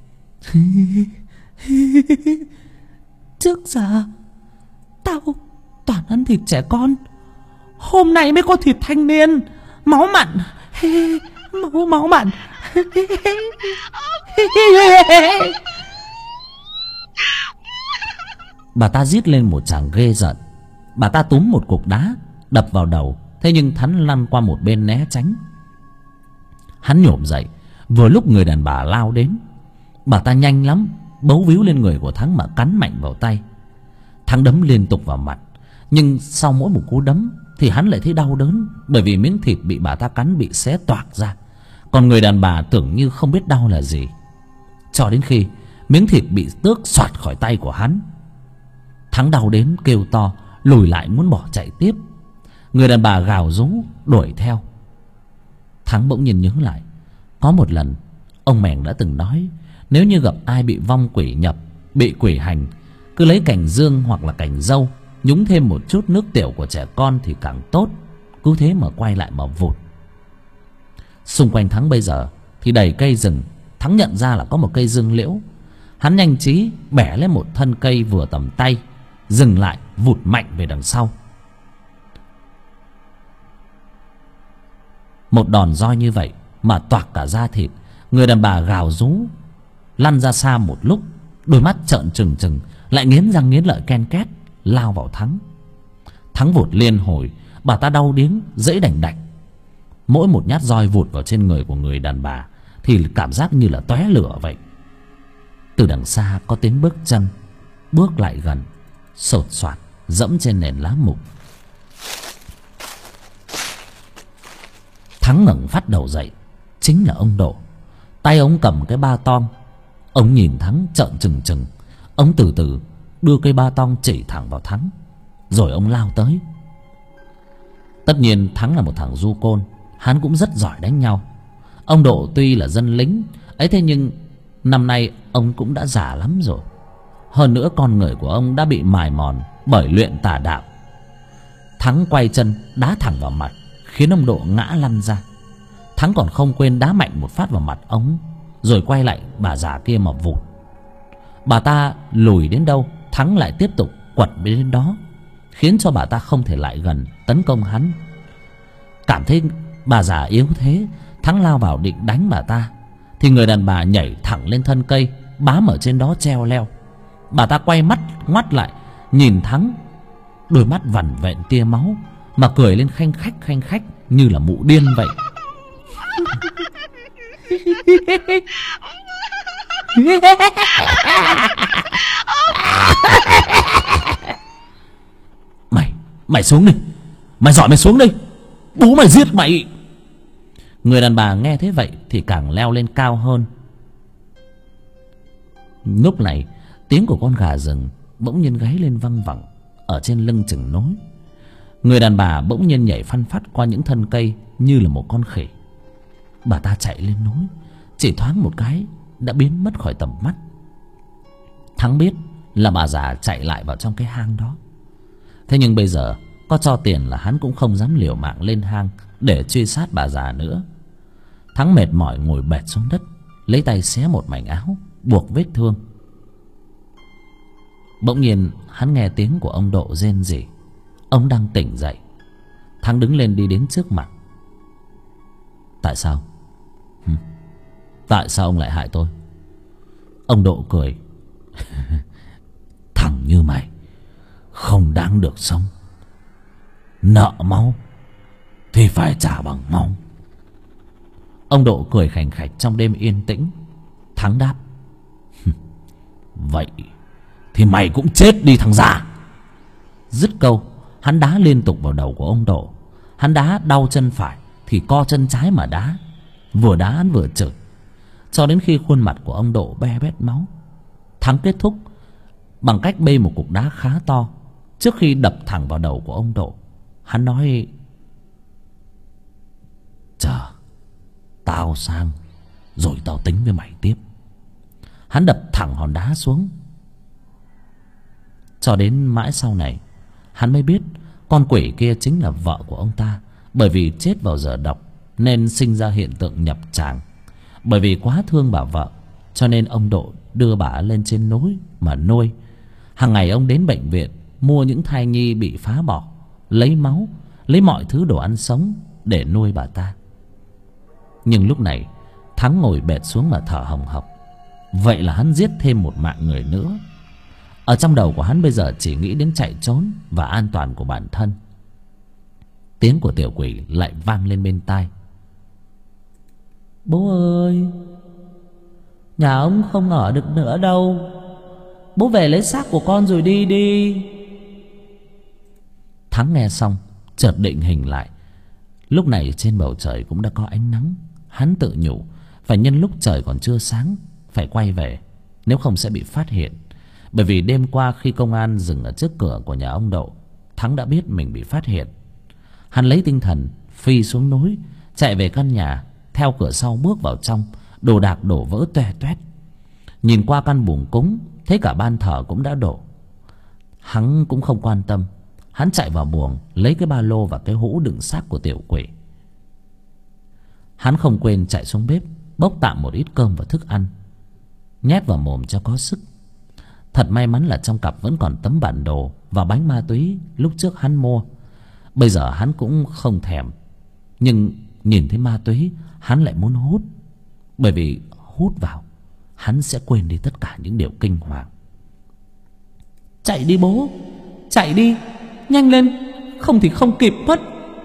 Trước giờ tao toàn ăn thịt trẻ con, hôm nay mới có thịt thanh niên. Máu mặn, máu mặn. Bà ta rít lên một tràng ghê rợn. Bà ta túm một cục đá đập vào đầu. Thế nhưng Thắng lăn qua một bên né tránh. Hắn nhổm dậy vừa lúc người đàn bà lao đến. Bà ta nhanh lắm, bấu víu lên người của Thắng mà cắn mạnh vào tay. Thắng đấm liên tục vào mặt, nhưng sau mỗi một cú đấm thì hắn lại thấy đau đớn, bởi vì miếng thịt bị bà ta cắn bị xé toạc ra. Còn người đàn bà tưởng như không biết đau là gì, cho đến khi miếng thịt bị tước xoạt khỏi tay của hắn. Thắng đau đến kêu to, lùi lại muốn bỏ chạy tiếp. Người đàn bà gào rú đuổi theo. Thắng bỗng nhiên nhớ lại, có một lần ông Mèng đã từng nói, nếu như gặp ai bị vong quỷ nhập, bị quỷ hành, cứ lấy cành dương hoặc là cành dâu, nhúng thêm một chút nước tiểu của trẻ con thì càng tốt. Cứ thế mà quay lại mà vụt. Xung quanh Thắng bây giờ thì đầy cây rừng. Thắng nhận ra là có một cây dương liễu. Hắn nhanh trí bẻ lấy một thân cây vừa tầm tay, dừng lại vụt mạnh về đằng sau. Một đòn roi như vậy mà toạc cả da thịt. Người đàn bà gào rú lăn ra xa một lúc, đôi mắt trợn trừng trừng, lại nghiến răng nghiến lợi ken két lao vào Thắng. Thắng vụt liên hồi, bà ta đau điếng dẫy đành đạch. Mỗi một nhát roi vụt vào trên người của người đàn bà thì cảm giác như là tóe lửa vậy. Từ đằng xa có tiếng bước chân bước lại gần, sột soạt dẫm trên nền lá mục. Thắng ngẩng phát đầu dậy, chính là ông Độ. Tay ông cầm cái ba tong. Ông nhìn Thắng trợn trừng trừng. Ông từ từ đưa cây ba tong chỉ thẳng vào Thắng, rồi ông lao tới. Tất nhiên Thắng là một thằng du côn, hắn cũng rất giỏi đánh nhau. Ông Độ tuy là dân lính ấy, thế nhưng năm nay ông cũng đã già lắm rồi. Hơn nữa con người của ông đã bị mài mòn bởi luyện tà đạo. Thắng quay chân đá thẳng vào mặt, khiến ông Độ ngã lăn ra. Thắng còn không quên đá mạnh một phát vào mặt ông, rồi quay lại bà già kia mà vụt. Bà ta lùi đến đâu, Thắng lại tiếp tục quật đến đó, khiến cho bà ta không thể lại gần tấn công hắn. Cảm thấy bà già yếu thế, Thắng lao vào định đánh bà ta, thì người đàn bà nhảy thẳng lên thân cây, bám ở trên đó treo leo. Bà ta quay mắt ngoắt lại nhìn Thắng, đôi mắt vằn vện tia máu, mà cười lên khanh khách như là mụ điên vậy. Mày xuống đi, mày giỏi mày xuống đi, bố mày giết mày. Người đàn bà nghe thế vậy thì càng leo lên cao hơn. Lúc này tiếng của con gà rừng bỗng nhiên gáy lên văng vẳng ở trên lưng chừng nối. Người đàn bà bỗng nhiên nhảy phăn phắt qua những thân cây như là một con khỉ. Bà ta chạy lên núi, chỉ thoáng một cái đã biến mất khỏi tầm mắt. Thắng biết là bà già chạy lại vào trong cái hang đó. Thế nhưng bây giờ có cho tiền là hắn cũng không dám liều mạng lên hang để truy sát bà già nữa. Thắng mệt mỏi ngồi bệt xuống đất, lấy tay xé một mảnh áo buộc vết thương. Bỗng nhiên hắn nghe tiếng của ông Độ rên rỉ. Ông đang tỉnh dậy. Thắng đứng lên đi đến trước mặt. Tại sao? Tại sao ông lại hại tôi? Ông Độ cười. Thằng như mày không đáng được sống. Nợ máu thì phải trả bằng máu. Ông Độ cười khành khạch trong đêm yên tĩnh. Thắng đáp. Vậy thì mày cũng chết đi thằng già. Dứt câu, hắn đá liên tục vào đầu của ông Độ. Hắn đá đau chân phải thì co chân trái mà đá. Vừa đá hắn vừa chửi, cho đến khi khuôn mặt của ông Độ be bét máu. Thắng kết thúc bằng cách bê một cục đá khá to. Trước khi đập thẳng vào đầu của ông Độ, hắn nói: chờ tao sang rồi tao tính với mày tiếp. Hắn đập thẳng hòn đá xuống. Cho đến mãi sau này hắn mới biết con quỷ kia chính là vợ của ông ta. Bởi vì chết vào giờ độc nên sinh ra hiện tượng nhập tràng. Bởi vì quá thương bà vợ, cho nên ông Độ đưa bà lên trên núi mà nuôi. Hàng ngày ông đến bệnh viện mua những thai nhi bị phá bỏ, lấy máu, lấy mọi thứ đồ ăn sống để nuôi bà ta. Nhưng lúc này Thắng ngồi bệt xuống mà thở hồng hộc. Vậy là hắn giết thêm một mạng người nữa. Ở trong đầu của hắn bây giờ chỉ nghĩ đến chạy trốn và an toàn của bản thân. Tiếng của tiểu quỷ lại vang lên bên tai. Bố ơi, nhà ông không ở được nữa đâu. Bố về lấy xác của con rồi đi đi. Thắng nghe xong chợt định hình lại. Lúc này trên bầu trời cũng đã có ánh nắng. Hắn tự nhủ phải nhân lúc trời còn chưa sáng phải quay về, nếu không sẽ bị phát hiện. Bởi vì đêm qua khi công an dừng ở trước cửa của nhà ông Độ, Thắng đã biết mình bị phát hiện. Hắn lấy tinh thần phi xuống núi, chạy về căn nhà, theo cửa sau bước vào trong. Đồ đạc đổ vỡ toe toét. Nhìn qua căn buồng cúng, thấy cả ban thờ cũng đã đổ. Hắn cũng không quan tâm. Hắn chạy vào buồng, lấy cái ba lô và cái hũ đựng xác của tiểu quỷ. Hắn không quên chạy xuống bếp bốc tạm một ít cơm và thức ăn. nhét vào mồm cho có sức. Thật may mắn là trong cặp vẫn còn tấm bản đồ và bánh ma túy lúc trước hắn mua. Bây giờ hắn cũng không thèm, nhưng nhìn thấy ma túy hắn lại muốn hút. Bởi vì hút vào hắn sẽ quên đi tất cả những điều kinh hoàng. Chạy đi bố, chạy đi, nhanh lên, không thì không kịp mất.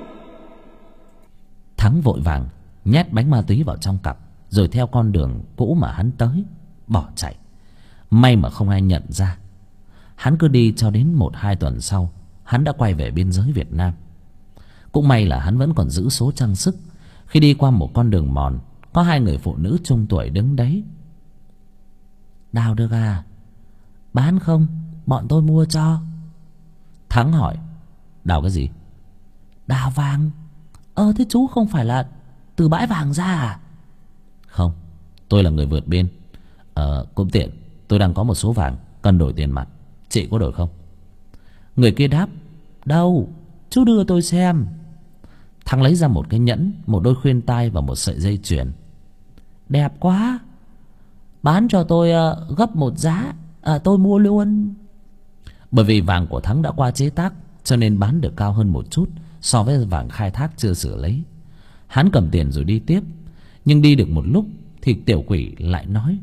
Thắng vội vàng nhét bánh ma túy vào trong cặp, rồi theo con đường cũ mà hắn tới bỏ chạy. May mà không ai nhận ra. Hắn cứ đi cho đến 1-2 tuần sau, hắn đã quay về biên giới Việt Nam. Cũng may là hắn vẫn còn giữ số trang sức. Khi đi qua một con đường mòn, có 2 người phụ nữ trung tuổi đứng đấy. Đào được à? Bán không? Bọn tôi mua cho. Thắng hỏi. Đào cái gì? Đào vàng. Thế chú không phải là từ bãi vàng ra à? Không, tôi là người vượt biên. Cũng tiện, tôi đang có một số vàng cần đổi tiền mặt. Chị có đổi không? Người kia đáp. Đâu, chú đưa tôi xem. Thắng lấy ra một cái nhẫn, một đôi khuyên tai và một sợi dây chuyền. Đẹp quá. Bán cho tôi gấp 1 giá. Tôi mua luôn. Bởi vì vàng của Thắng đã qua chế tác, cho nên bán được cao hơn một chút so với vàng khai thác chưa sửa lấy. Hắn cầm tiền rồi đi tiếp. Nhưng đi được một lúc thì tiểu quỷ lại nói.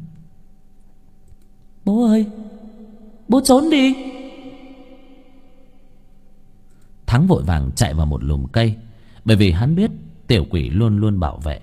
Bố ơi, bố trốn đi. Thắng vội vàng chạy vào một lùm cây, bởi vì hắn biết tiểu quỷ luôn luôn bảo vệ.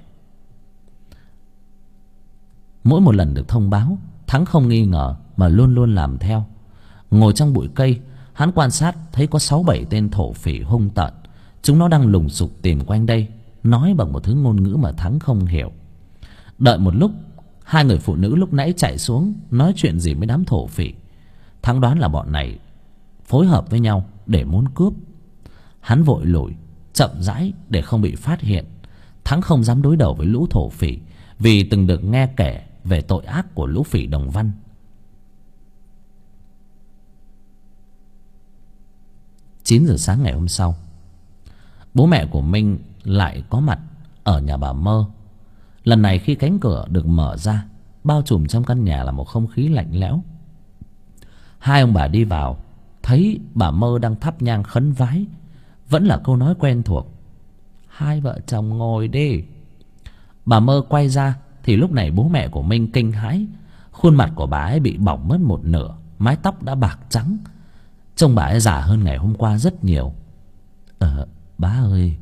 Mỗi một lần được thông báo, Thắng không nghi ngờ mà luôn luôn làm theo. Ngồi trong bụi cây, hắn quan sát thấy có 6-7 tên thổ phỉ hung tợn. Chúng nó đang lùng sục tìm quanh đây, nói bằng một thứ ngôn ngữ mà Thắng không hiểu. Đợi một lúc, 2 người phụ nữ lúc nãy chạy xuống nói chuyện gì với đám thổ phỉ. Thắng đoán là bọn này phối hợp với nhau để muốn cướp. Hắn vội lùi chậm rãi để không bị phát hiện. Thắng không dám đối đầu với lũ thổ phỉ, vì từng được nghe kể về tội ác của lũ phỉ Đồng Văn. 9 giờ sáng ngày hôm sau, bố mẹ của Minh lại có mặt ở nhà bà Mơ. Lần này khi cánh cửa được mở ra, bao trùm trong căn nhà là một không khí lạnh lẽo. 2 ông bà đi vào, thấy bà Mơ đang thắp nhang khấn vái. Vẫn là câu nói quen thuộc. Hai vợ chồng ngồi đi. Bà Mơ quay ra thì lúc này bố mẹ của Minh kinh hãi. Khuôn mặt của bà ấy bị bỏng mất một nửa, mái tóc đã bạc trắng. Trông bà ấy già hơn ngày hôm qua rất nhiều. Bá ơi,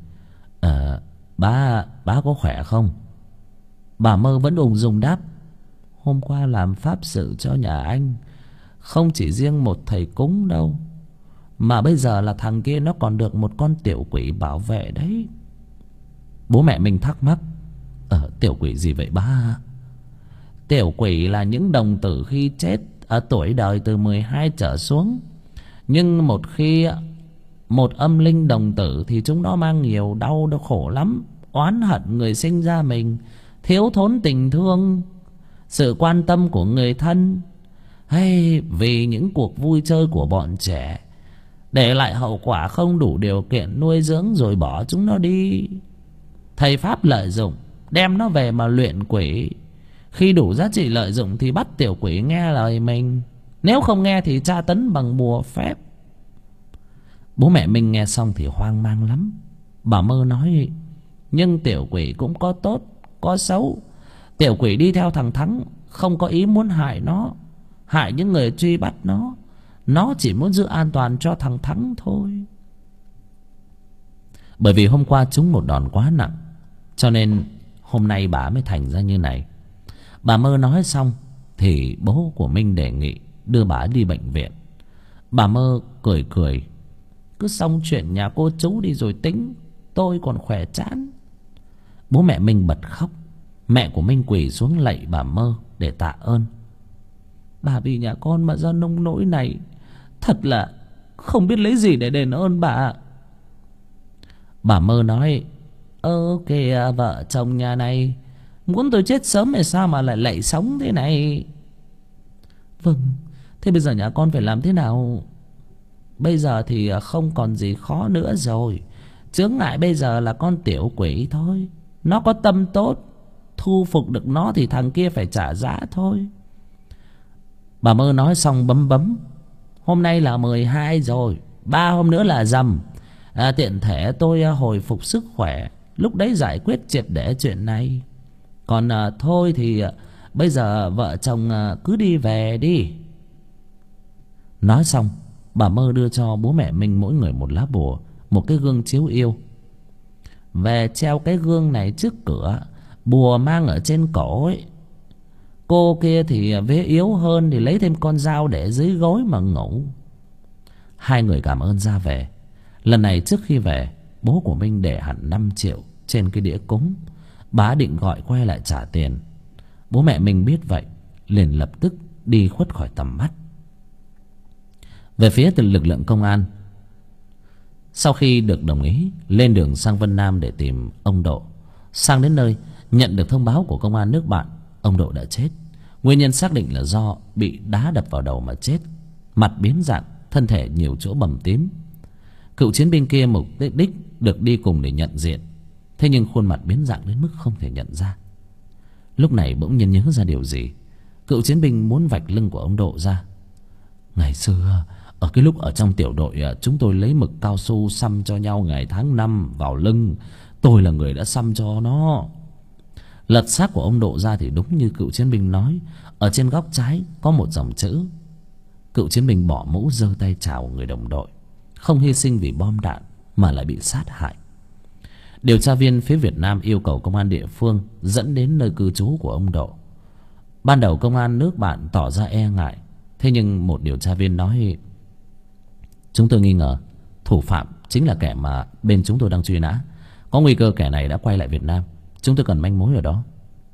bá có khỏe không? Bà Mơ vẫn ung dung đáp. Hôm qua làm pháp sự cho nhà anh, không chỉ riêng một thầy cúng đâu, mà bây giờ là thằng kia nó còn được một con tiểu quỷ bảo vệ đấy. Bố mẹ mình thắc mắc. Tiểu quỷ gì vậy ba? Tiểu quỷ là những đồng tử khi chết ở tuổi đời từ 12 trở xuống. Nhưng một khi một âm linh đồng tử thì chúng nó mang nhiều đau khổ lắm. Oán hận người sinh ra mình, thiếu thốn tình thương, sự quan tâm của người thân, hay vì những cuộc vui chơi của bọn trẻ, để lại hậu quả không đủ điều kiện nuôi dưỡng rồi bỏ chúng nó đi. Thầy pháp lợi dụng, đem nó về mà luyện quỷ. Khi đủ giá trị lợi dụng thì bắt tiểu quỷ nghe lời mình, nếu không nghe thì tra tấn bằng bùa phép. Bố mẹ mình nghe xong thì hoang mang lắm. Bà Mơ nói. Nhưng tiểu quỷ cũng có tốt có xấu. Tiểu quỷ đi theo thằng Thắng không có ý muốn hại nó, hại những người truy bắt nó. Nó chỉ muốn giữ an toàn cho thằng Thắng thôi. Bởi vì hôm qua trúng một đòn quá nặng, cho nên hôm nay bà mới thành ra như này. Bà Mơ nói xong thì bố của Minh đề nghị đưa bà đi bệnh viện. Bà Mơ cười cười. Cứ xong chuyện nhà cô chú đi rồi tính, tôi còn khỏe chán. Bố mẹ Minh bật khóc. Mẹ của Minh quỳ xuống lạy bà Mơ để tạ ơn. Bà vì nhà con mà ra nông nỗi này, thật là không biết lấy gì để đền ơn bà. Bà Mơ nói. Kìa vợ chồng nhà này, muốn tôi chết sớm thì sao mà lại lạy sống thế này? Vâng, thế bây giờ nhà con phải làm thế nào? Bây giờ thì không còn gì khó nữa rồi. Chướng ngại bây giờ là con tiểu quỷ thôi. Nó có tâm tốt, thu phục được nó thì thằng kia phải trả giá thôi. Bà Mơ nói xong bấm bấm. Hôm nay là 12 rồi, 3 hôm nữa là rằm. Tiện thể tôi hồi phục sức khỏe, lúc đấy giải quyết triệt để chuyện này. Còn thôi thì bây giờ vợ chồng cứ đi về đi. Nói xong, bà Mơ đưa cho bố mẹ Minh mỗi người một lá bùa, một cái gương chiếu yêu. Về treo cái gương này trước cửa, bùa mang ở trên cổ ấy. Cô kia thì vế yếu hơn thì lấy thêm con dao để dưới gối mà ngủ. Hai người cảm ơn ra về. Lần này trước khi về, bố của Minh để hẳn 5 triệu trên cái đĩa cúng. Bà định gọi quay lại trả tiền. Bố mẹ Minh biết vậy, liền lập tức đi khuất khỏi tầm mắt. Về phía từ lực lượng công an, sau khi được đồng ý, lên đường sang Vân Nam để tìm ông Độ. Sang đến nơi, nhận được thông báo của công an nước bạn, ông Độ đã chết. Nguyên nhân xác định là do bị đá đập vào đầu mà chết. Mặt biến dạng, thân thể nhiều chỗ bầm tím. Cựu chiến binh kia mục đích được đi cùng để nhận diện, thế nhưng khuôn mặt biến dạng đến mức không thể nhận ra. Lúc này bỗng nhiên nhớ ra điều gì, cựu chiến binh muốn vạch lưng của ông Độ ra. Ngày xưa ở cái lúc ở trong tiểu đội, chúng tôi lấy mực cao su xăm cho nhau ngày tháng năm vào lưng. Tôi là người đã xăm cho nó. Lật xác của ông Độ ra thì đúng như cựu chiến binh nói, ở trên góc trái có một dòng chữ. Cựu chiến binh bỏ mũ, giơ tay chào người đồng đội, không hy sinh vì bom đạn mà lại bị sát hại. Điều tra viên phía Việt Nam yêu cầu công an địa phương dẫn đến nơi cư trú của ông Độ. Ban đầu công an nước bạn tỏ ra e ngại, thế nhưng một điều tra viên nói: chúng tôi nghi ngờ thủ phạm chính là kẻ mà bên chúng tôi đang truy nã. Có nguy cơ kẻ này đã quay lại Việt Nam. Chúng tôi cần manh mối ở đó.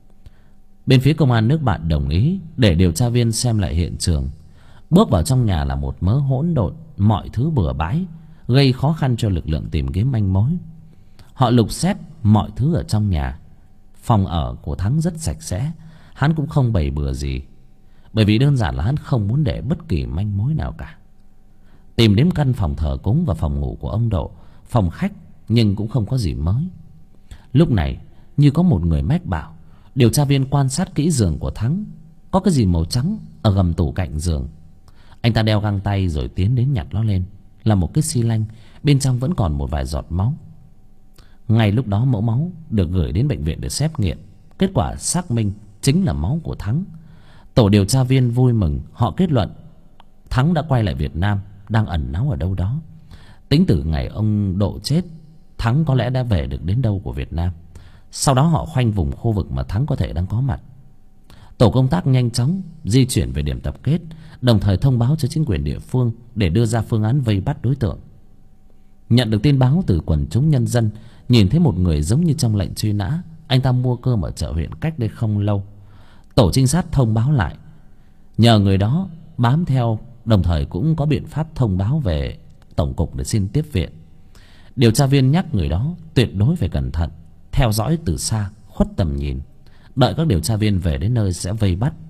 Bên phía công an nước bạn đồng ý để điều tra viên xem lại hiện trường. Bước vào trong nhà là một mớ hỗn độn, mọi thứ bừa bãi, gây khó khăn cho lực lượng tìm kiếm manh mối. Họ lục xét mọi thứ ở trong nhà. Phòng ở của Thắng rất sạch sẽ, hắn cũng không bày bừa gì, bởi vì đơn giản là hắn không muốn để bất kỳ manh mối nào cả. Tìm đến căn phòng thờ cúng và phòng ngủ của ông Độ, phòng khách, nhưng cũng không có gì mới. Lúc này như có một người mách bảo, điều tra viên quan sát kỹ giường của Thắng. Có cái gì màu trắng ở gầm tủ cạnh giường. Anh ta đeo găng tay rồi tiến đến nhặt nó lên. Là một cái xi lanh, bên trong vẫn còn một vài giọt máu. Ngay lúc đó mẫu máu được gửi đến bệnh viện để xét nghiệm. Kết quả xác minh chính là máu của Thắng. Tổ điều tra viên vui mừng, họ kết luận Thắng đã quay lại Việt Nam, đang ẩn náu ở đâu đó. Tính từ ngày ông Độ chết, Thắng có lẽ đã về được đến đâu của Việt Nam. Sau đó họ khoanh vùng khu vực mà Thắng có thể đang có mặt. Tổ công tác nhanh chóng di chuyển về điểm tập kết, đồng thời thông báo cho chính quyền địa phương để đưa ra phương án vây bắt đối tượng. Nhận được tin báo từ quần chúng nhân dân, nhìn thấy một người giống như trong lệnh truy nã. Anh ta mua cơm ở chợ huyện cách đây không lâu. Tổ trinh sát thông báo lại, nhờ người đó bám theo, đồng thời cũng có biện pháp thông báo về tổng cục để xin tiếp viện. Điều tra viên nhắc người đó tuyệt đối phải cẩn thận, theo dõi từ xa, khuất tầm nhìn. Đợi các điều tra viên về đến nơi sẽ vây bắt.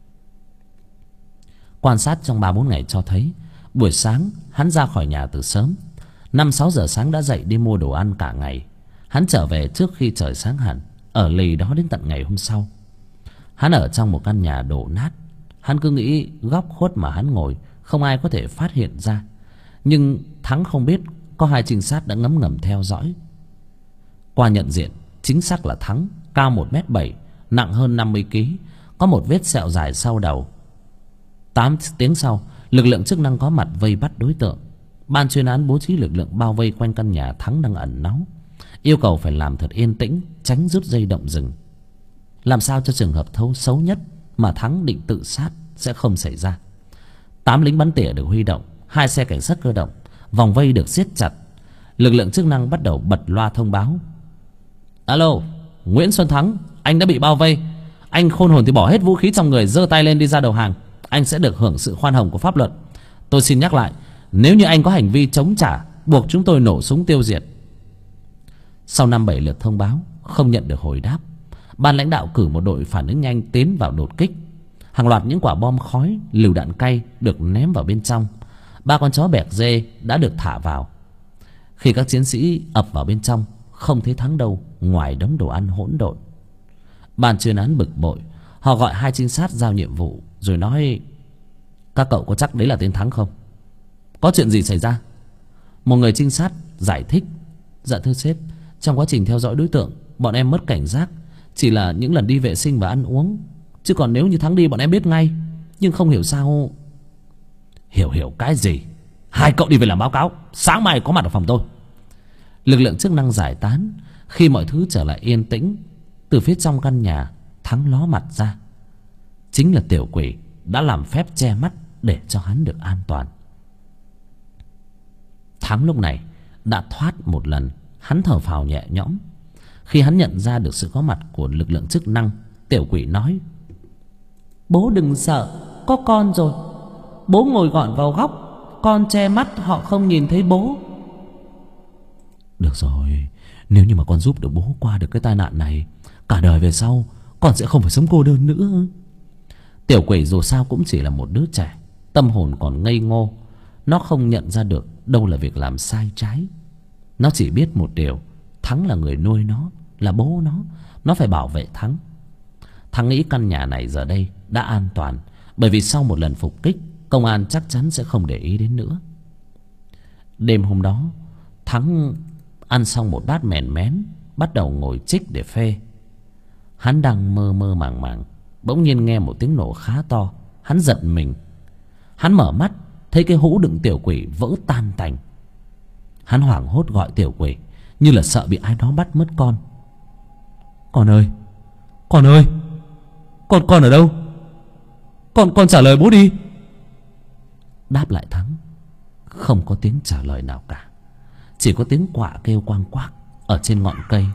Quan sát trong 3-4 ngày cho thấy, buổi sáng hắn ra khỏi nhà từ sớm. 5-6 giờ sáng đã dậy đi mua đồ ăn cả ngày. Hắn trở về trước khi trời sáng hẳn, ở lì đó đến tận ngày hôm sau. Hắn ở trong một căn nhà đổ nát. Hắn cứ nghĩ góc khuất mà hắn ngồi không ai có thể phát hiện ra. Nhưng Thắng không biết có 2 trinh sát đã ngấm ngầm theo dõi. Qua nhận diện, chính xác là Thắng, cao 1m7, nặng hơn 50kg, có một vết sẹo dài sau đầu. 8 tiếng sau, lực lượng chức năng có mặt vây bắt đối tượng. Ban chuyên án bố trí lực lượng bao vây quanh căn nhà Thắng đang ẩn náu, yêu cầu phải làm thật yên tĩnh, tránh rút dây động rừng. Làm sao cho trường hợp xấu nhất mà Thắng định tự sát sẽ không xảy ra. 8 lính bắn tỉa được huy động, 2 xe cảnh sát cơ động, vòng vây được siết chặt. Lực lượng chức năng bắt đầu bật loa thông báo: alo, Nguyễn Xuân Thắng, anh đã bị bao vây. Anh khôn hồn thì bỏ hết vũ khí trong người, giơ tay lên đi ra đầu hàng. Anh sẽ được hưởng sự khoan hồng của pháp luật. Tôi xin nhắc lại, nếu như anh có hành vi chống trả, buộc chúng tôi nổ súng tiêu diệt. Sau 5-7 lượt thông báo không nhận được hồi đáp, ban lãnh đạo cử một đội phản ứng nhanh tiến vào đột kích. Hàng loạt những quả bom khói, lựu đạn cay được ném vào bên trong. 3 con chó bẹc dê đã được thả vào. Khi các chiến sĩ ập vào bên trong, không thấy Thắng đâu ngoài đống đồ ăn hỗn độn. Ban chuyên án bực bội, họ gọi 2 trinh sát giao nhiệm vụ rồi nói: Các cậu có chắc đấy là tên Thắng không? Có chuyện gì xảy ra? Một người trinh sát giải thích. Dạ thưa sếp, trong quá trình theo dõi đối tượng, bọn em mất cảnh giác. Chỉ là những lần đi vệ sinh và ăn uống. Chứ còn nếu như Thắng đi bọn em biết ngay. Nhưng không hiểu sao. Hiểu cái gì? Hai cậu đi về làm báo cáo, sáng mai có mặt ở phòng tôi. Lực lượng chức năng giải tán. Khi mọi thứ trở lại yên tĩnh, từ phía trong căn nhà, Thắng ló mặt ra. Chính là tiểu quỷ đã làm phép che mắt để cho hắn được an toàn. Thắng lúc này đã thoát một lần. Hắn thở phào nhẹ nhõm. Khi hắn nhận ra được sự có mặt của lực lượng chức năng, tiểu quỷ nói: bố đừng sợ, có con rồi. Bố ngồi gọn vào góc, con che mắt họ không nhìn thấy bố. Được rồi, nếu như mà con giúp được bố qua được cái tai nạn này, cả đời về sau con sẽ không phải sống cô đơn nữa. Tiểu quỷ dù sao cũng chỉ là một đứa trẻ, tâm hồn còn ngây ngô. Nó không nhận ra được đâu là việc làm sai trái. Nó chỉ biết một điều: Thắng là người nuôi nó, là bố nó phải bảo vệ Thắng. Thắng nghĩ căn nhà này giờ đây đã an toàn, bởi vì sau một lần phục kích, công an chắc chắn sẽ không để ý đến nữa. Đêm hôm đó, Thắng ăn xong một bát mèn mén, bắt đầu ngồi trích để phê. Hắn đang mơ mơ màng màng, bỗng nhiên nghe một tiếng nổ khá to. Hắn giận mình. Hắn mở mắt, thấy cái hũ đựng tiểu quỷ vỡ tan tành. Hắn hoảng hốt gọi tiểu quỷ, như là sợ bị ai đó bắt mất con. Con ơi, con ơi, con ở đâu? Con trả lời bố đi. Đáp lại Thắng không có tiếng trả lời nào cả. Chỉ có tiếng quạ kêu quang quác ở trên ngọn cây.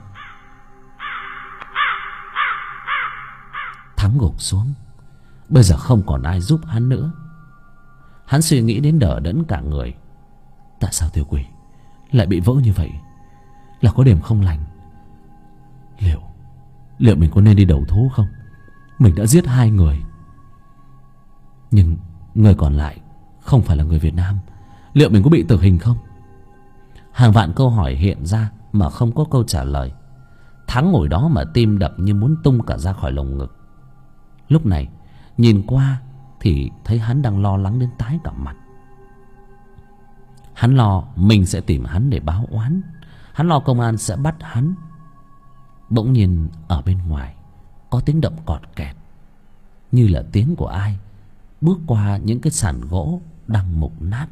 Thắng gục xuống. Bây giờ không còn ai giúp hắn nữa. Hắn suy nghĩ đến đờ đẫn cả người. Tại sao tiểu quỷ lại bị vỡ như vậy? Là có điểm không lành. Liệu mình có nên đi đầu thú không? Mình đã giết 2 người, nhưng người còn lại không phải là người Việt Nam. Liệu mình có bị tử hình không? Hàng vạn câu hỏi hiện ra mà không có câu trả lời. Thắng ngồi đó mà tim đập như muốn tung cả ra khỏi lồng ngực. Lúc này nhìn qua thì thấy hắn đang lo lắng đến tái cả mặt. Hắn lo mình sẽ tìm hắn để báo oán. Hắn lo công an sẽ bắt hắn. Bỗng nhiên ở bên ngoài có tiếng động cọt kẹt, như là tiếng của ai bước qua những cái sàn gỗ đang mục nát.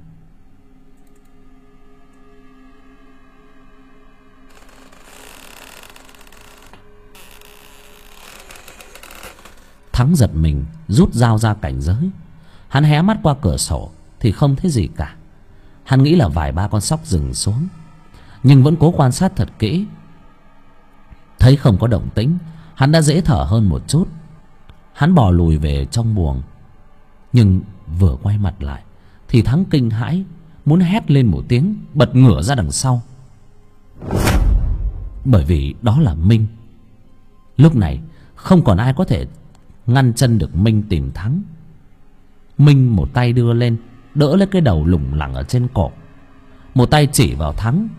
Thắng giật mình, rút dao ra cảnh giới. Hắn hé mắt qua cửa sổ thì không thấy gì cả. Hắn nghĩ là vài ba con sóc rừng xuống, nhưng vẫn cố quan sát thật kỹ. Thấy không có động tĩnh, hắn đã dễ thở hơn một chút. Hắn bò lùi về trong buồng. Nhưng vừa quay mặt lại thì Thắng kinh hãi, muốn hét lên một tiếng, bật ngửa ra đằng sau. Bởi vì đó là Minh. Lúc này không còn ai có thể ngăn chân được Minh tìm Thắng. Minh một tay đưa lên đỡ lấy cái đầu lủng lẳng ở trên cổ, một tay chỉ vào Thắng.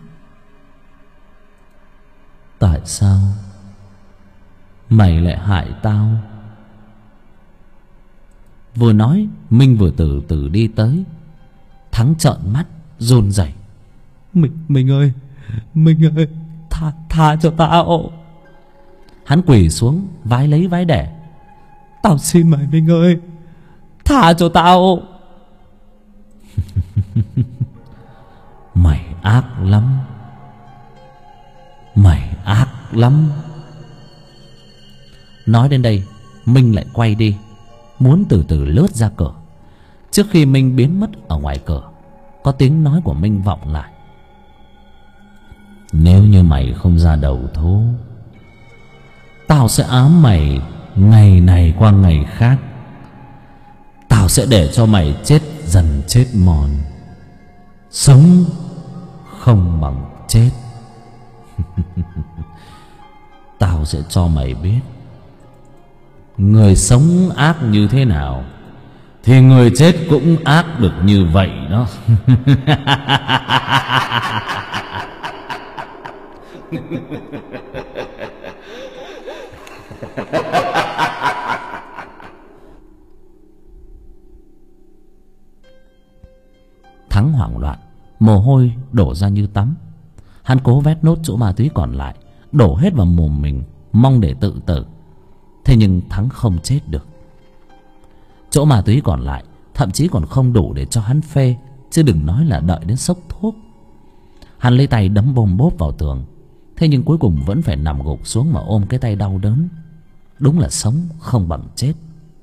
Tại sao mày lại hại tao? Vừa nói, Minh vừa từ từ đi tới. Thắng trợn mắt run rẩy. Minh ơi, tha cho tao. Hắn quỳ xuống vái lấy vái đẻ. Tao xin mày Minh ơi, tha cho tao. Mày ác lắm, mày ác lắm. Nói đến đây, Minh lại quay đi, muốn từ từ lướt ra cửa. Trước khi Minh biến mất ở ngoài cửa, có tiếng nói của Minh vọng lại. Nếu như mày không ra đầu thú, tao sẽ ám mày ngày này qua ngày khác. Tao sẽ để cho mày chết dần chết mòn, sống không bằng chết. Tao sẽ cho mày biết người sống ác như thế nào thì người chết cũng ác được như vậy đó. Thắng hoảng loạn, mồ hôi đổ ra như tắm. Hắn cố vét nốt chỗ ma túy còn lại, đổ hết vào mồm mình, mong để tự tử. Thế nhưng Thắng không chết được. Chỗ ma túy còn lại thậm chí còn không đủ để cho hắn phê, chứ đừng nói là đợi đến xốc thuốc. Hắn lấy tay đấm bôm bốp vào tường, thế nhưng cuối cùng vẫn phải nằm gục xuống mà ôm cái tay đau đớn. Đúng là sống không bằng chết.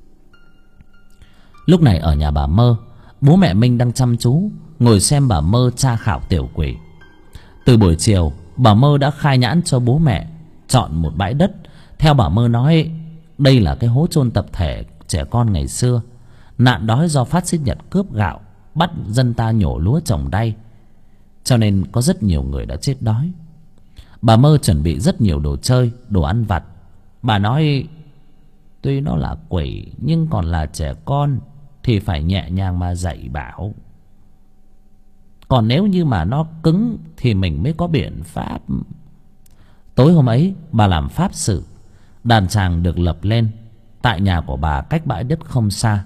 Lúc này ở nhà bà Mơ, bố mẹ Minh đang chăm chú ngồi xem bà Mơ tra khảo tiểu quỷ. Từ buổi chiều, bà Mơ đã khai nhãn cho bố mẹ chọn một bãi đất. Theo bà Mơ nói, đây là cái hố chôn tập thể trẻ con ngày xưa. Nạn đói do phát sinh Nhật cướp gạo, bắt dân ta nhổ lúa trồng đay, cho nên có rất nhiều người đã chết đói. Bà Mơ chuẩn bị rất nhiều đồ chơi, đồ ăn vặt. Bà nói, tuy nó là quỷ nhưng còn là trẻ con thì phải nhẹ nhàng mà dạy bảo. Còn nếu như mà nó cứng thì mình mới có biện pháp. Tối hôm ấy bà làm pháp sự. Đàn tràng được lập lên tại nhà của bà cách bãi đất không xa.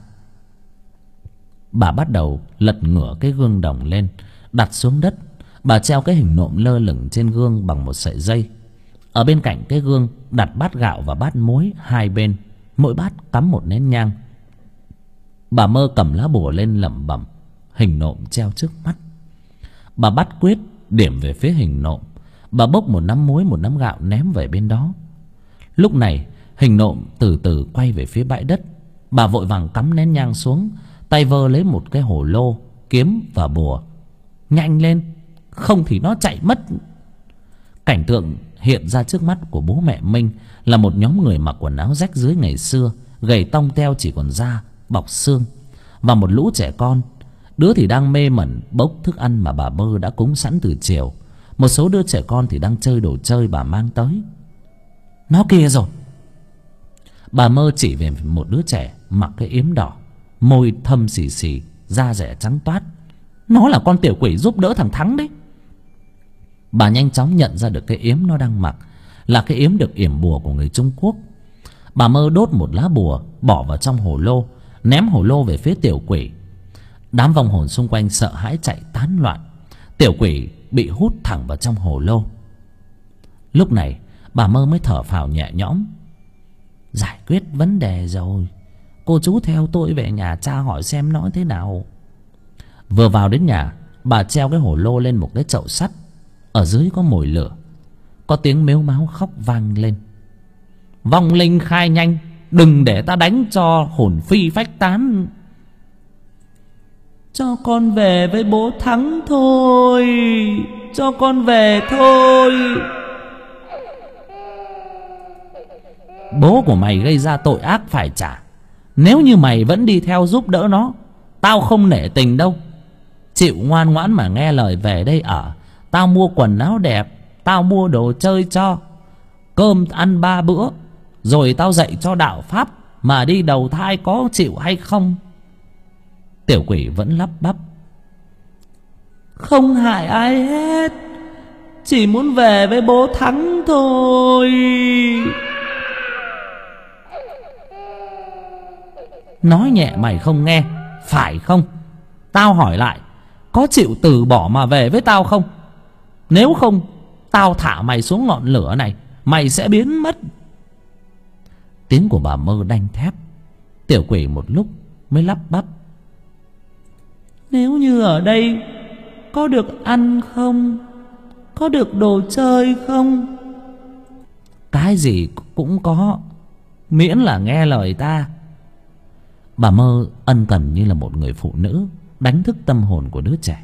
Bà bắt đầu lật ngửa cái gương đồng lên, đặt xuống đất. Bà treo cái hình nộm lơ lửng trên gương bằng một sợi dây. Ở bên cạnh cái gương đặt bát gạo và bát muối hai bên, mỗi bát cắm một nén nhang. Bà Mơ cầm lá bùa lên lẩm bẩm, hình nộm treo trước mắt. Bà bắt quyết điểm về phía hình nộm. Bà bốc một nắm muối một nắm gạo ném về bên đó. Lúc này hình nộm từ từ quay về phía bãi đất. Bà vội vàng cắm nén nhang xuống, tay vơ lấy một cái hồ lô, kiếm và bùa. Nhanh lên, không thì nó chạy mất. Cảnh tượng hiện ra trước mắt của bố mẹ Minh là một nhóm người mặc quần áo rách rưới ngày xưa, gầy tông teo chỉ còn da bọc xương, và một lũ trẻ con. Đứa thì đang mê mẩn bốc thức ăn mà bà Mơ đã cúng sẵn từ chiều. Một số đứa trẻ con thì đang chơi đồ chơi bà mang tới. Nó kia rồi. Bà Mơ chỉ về một đứa trẻ mặc cái yếm đỏ, môi thâm xì xì, da dẻ trắng toát. Nó là con tiểu quỷ giúp đỡ thằng Thắng đấy. Bà nhanh chóng nhận ra được cái yếm nó đang mặc là cái yếm được yểm bùa của người Trung Quốc. Bà Mơ đốt một lá bùa bỏ vào trong hồ lô, ném hồ lô về phía tiểu quỷ. Đám vong hồn xung quanh sợ hãi chạy tán loạn. Tiểu quỷ bị hút thẳng vào trong hồ lô. Lúc này bà Mơ mới thở phào nhẹ nhõm. Giải quyết vấn đề rồi. Cô chú theo tôi về nhà tra hỏi xem nó thế nào. Vừa vào đến nhà, bà treo cái hồ lô lên một cái chậu sắt. Ở dưới có mồi lửa. Có tiếng mếu máo khóc vang lên. Vong linh khai nhanh, đừng để ta đánh cho hồn phi phách tán. Cho con về với bố Thắng thôi. Cho con về thôi. Bố của mày gây ra tội ác phải trả. Nếu như mày vẫn đi theo giúp đỡ nó, tao không nể tình đâu. Chịu ngoan ngoãn mà nghe lời về đây ở. Tao mua quần áo đẹp, tao mua đồ chơi cho, cơm ăn 3 bữa, rồi tao dạy cho đạo pháp. Mà đi đầu thai có chịu hay không? Tiểu quỷ vẫn lắp bắp. Không hại ai hết, chỉ muốn về với bố Thắng thôi. Nói nhẹ mày không nghe, phải không? Tao hỏi lại, có chịu từ bỏ mà về với tao không? Nếu không, tao thả mày xuống ngọn lửa này, mày sẽ biến mất. Tiếng của bà Mơ đanh thép. Tiểu quỷ một lúc mới lắp bắp. Nếu như ở đây có được ăn không? Có được đồ chơi không? Cái gì cũng có, miễn là nghe lời ta. Bà Mơ ân cần như là một người phụ nữ đánh thức tâm hồn của đứa trẻ.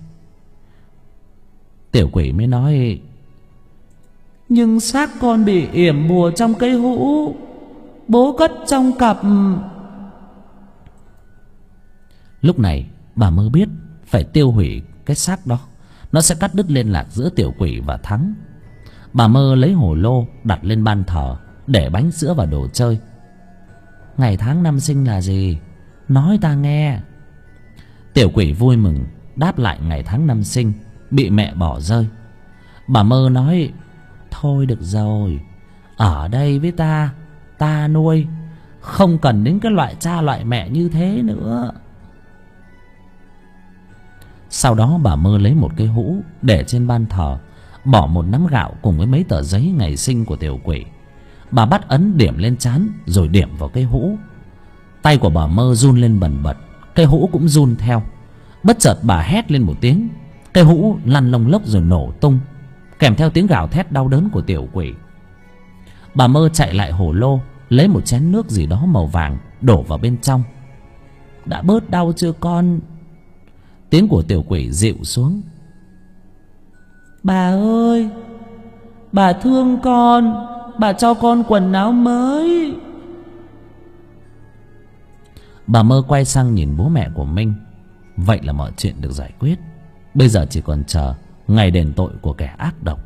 Tiểu quỷ mới nói. Nhưng xác con bị yểm bùa trong cây hũ, bố cất trong cặp. Lúc này bà Mơ biết phải tiêu hủy cái xác đó, nó sẽ cắt đứt liên lạc giữa tiểu quỷ và Thắng. Bà Mơ lấy hồ lô đặt lên ban thờ, để bánh sữa và đồ chơi. Ngày tháng năm sinh là gì? Nói ta nghe. Tiểu quỷ vui mừng đáp lại ngày tháng năm sinh bị mẹ bỏ rơi. Bà Mơ nói. Thôi được rồi, ở đây với ta nuôi, không cần đến cái loại cha loại mẹ như thế nữa. Sau đó bà Mơ lấy một cái hũ để trên ban thờ, bỏ một nắm gạo cùng với mấy tờ giấy ngày sinh của tiểu quỷ. Bà bắt ấn điểm lên trán rồi điểm vào cái hũ. Tay của bà Mơ run lên bần bật, cái hũ cũng run theo. Bất chợt bà hét lên một tiếng, cái hũ lăn lông lốc rồi nổ tung, kèm theo tiếng gào thét đau đớn của tiểu quỷ. Bà Mơ chạy lại hồ lô, lấy một chén nước gì đó màu vàng đổ vào bên trong. Đã bớt đau chưa con? Tiếng của tiểu quỷ dịu xuống. Bà ơi, bà thương con, bà cho con quần áo mới. Bà Mơ quay sang nhìn bố mẹ của Minh. Vậy là mọi chuyện được giải quyết. Bây giờ chỉ còn chờ ngày đền tội của kẻ ác độc.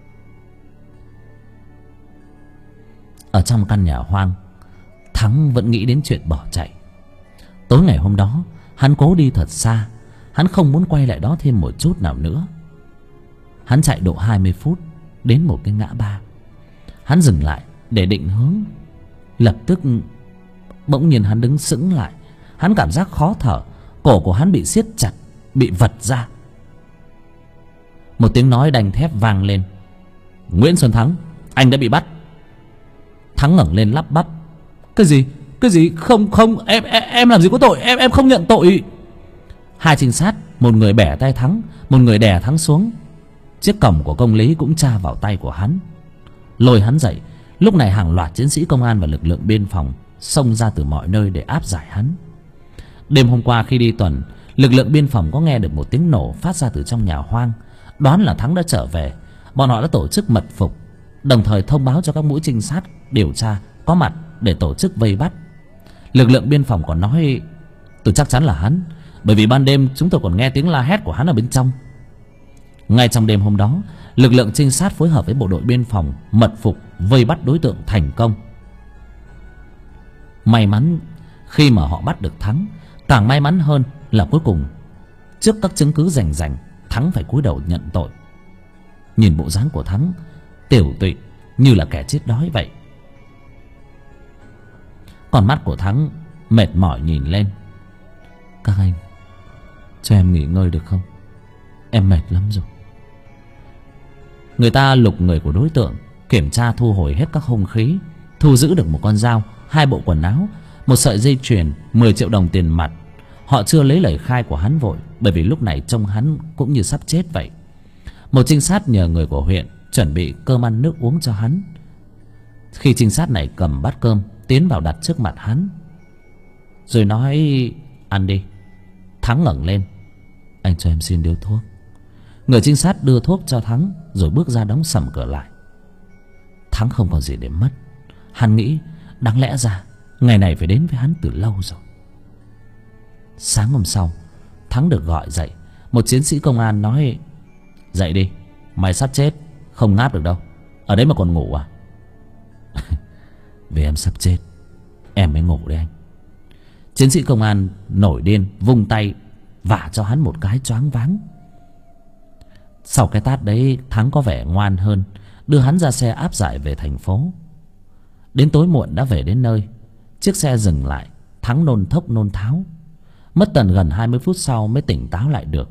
Ở trong căn nhà hoang, Thắng vẫn nghĩ đến chuyện bỏ chạy. Tối ngày hôm đó, hắn cố đi thật xa. Hắn không muốn quay lại đó thêm một chút nào nữa. Hắn chạy độ 20 phút đến một cái ngã ba. Hắn dừng lại để định hướng. Lập tức bỗng nhiên hắn đứng sững lại. Hắn cảm giác khó thở, cổ của hắn bị siết chặt, bị vật ra. Một tiếng nói đanh thép vang lên. Nguyễn Xuân Thắng, anh đã bị bắt. Thắng ngẩng lên lắp bắp. Cái gì? Cái gì? Không, em làm gì có tội, em không nhận tội. Hai trinh sát, một người bẻ tay Thắng, một người đè Thắng xuống. Chiếc còng của công lý cũng tra vào tay của hắn, lôi hắn dậy. Lúc này hàng loạt chiến sĩ công an và lực lượng biên phòng xông ra từ mọi nơi để áp giải hắn. Đêm hôm qua khi đi tuần, lực lượng biên phòng có nghe được một tiếng nổ phát ra từ trong nhà hoang, đoán là Thắng đã trở về. Bọn họ đã tổ chức mật phục, đồng thời thông báo cho các mũi trinh sát điều tra có mặt để tổ chức vây bắt. Lực lượng biên phòng còn nói tôi chắc chắn là hắn, bởi vì ban đêm chúng tôi còn nghe tiếng la hét của hắn ở bên trong. Ngay trong đêm hôm đó, lực lượng trinh sát phối hợp với bộ đội biên phòng mật phục vây bắt đối tượng thành công. May mắn khi mà họ bắt được Thắng, càng may mắn hơn là cuối cùng trước các chứng cứ rành rành, Thắng phải cúi đầu nhận tội. Nhìn bộ dáng của Thắng tiểu tụy như là kẻ chết đói vậy. Con mắt của Thắng mệt mỏi nhìn lên. Các anh cho em nghỉ ngơi được không? Em mệt lắm rồi. Người ta lục người của đối tượng, kiểm tra thu hồi hết các hung khí, thu giữ được một con dao, 2 bộ quần áo, một sợi dây chuyền, 10 triệu đồng tiền mặt. Họ chưa lấy lời khai của hắn vội, bởi vì lúc này trông hắn cũng như sắp chết vậy. Một trinh sát nhờ người của huyện chuẩn bị cơm ăn nước uống cho hắn. Khi trinh sát này cầm bát cơm tiến vào đặt trước mặt hắn, rồi nói ăn đi. Thắng ngẩng lên. Anh cho em xin điếu thuốc. Người trinh sát đưa thuốc cho Thắng rồi bước ra đóng sầm cửa lại. Thắng không còn gì để mất. Hắn nghĩ đáng lẽ ra ngày này phải đến với hắn từ lâu rồi. Sáng hôm sau, Thắng được gọi dậy. Một chiến sĩ công an nói: dậy đi, mày sắp chết, không ngáp được đâu. Ở đấy mà còn ngủ à? Vì em sắp chết em mới ngủ đấy anh. Chiến sĩ công an nổi điên, vung tay vả cho hắn một cái choáng váng. Sau cái tát đấy, Thắng có vẻ ngoan hơn, đưa hắn ra xe áp giải về thành phố. Đến tối muộn đã về đến nơi. Chiếc xe dừng lại. Thắng nôn thốc nôn tháo, mất tận gần 20 phút sau mới tỉnh táo lại được.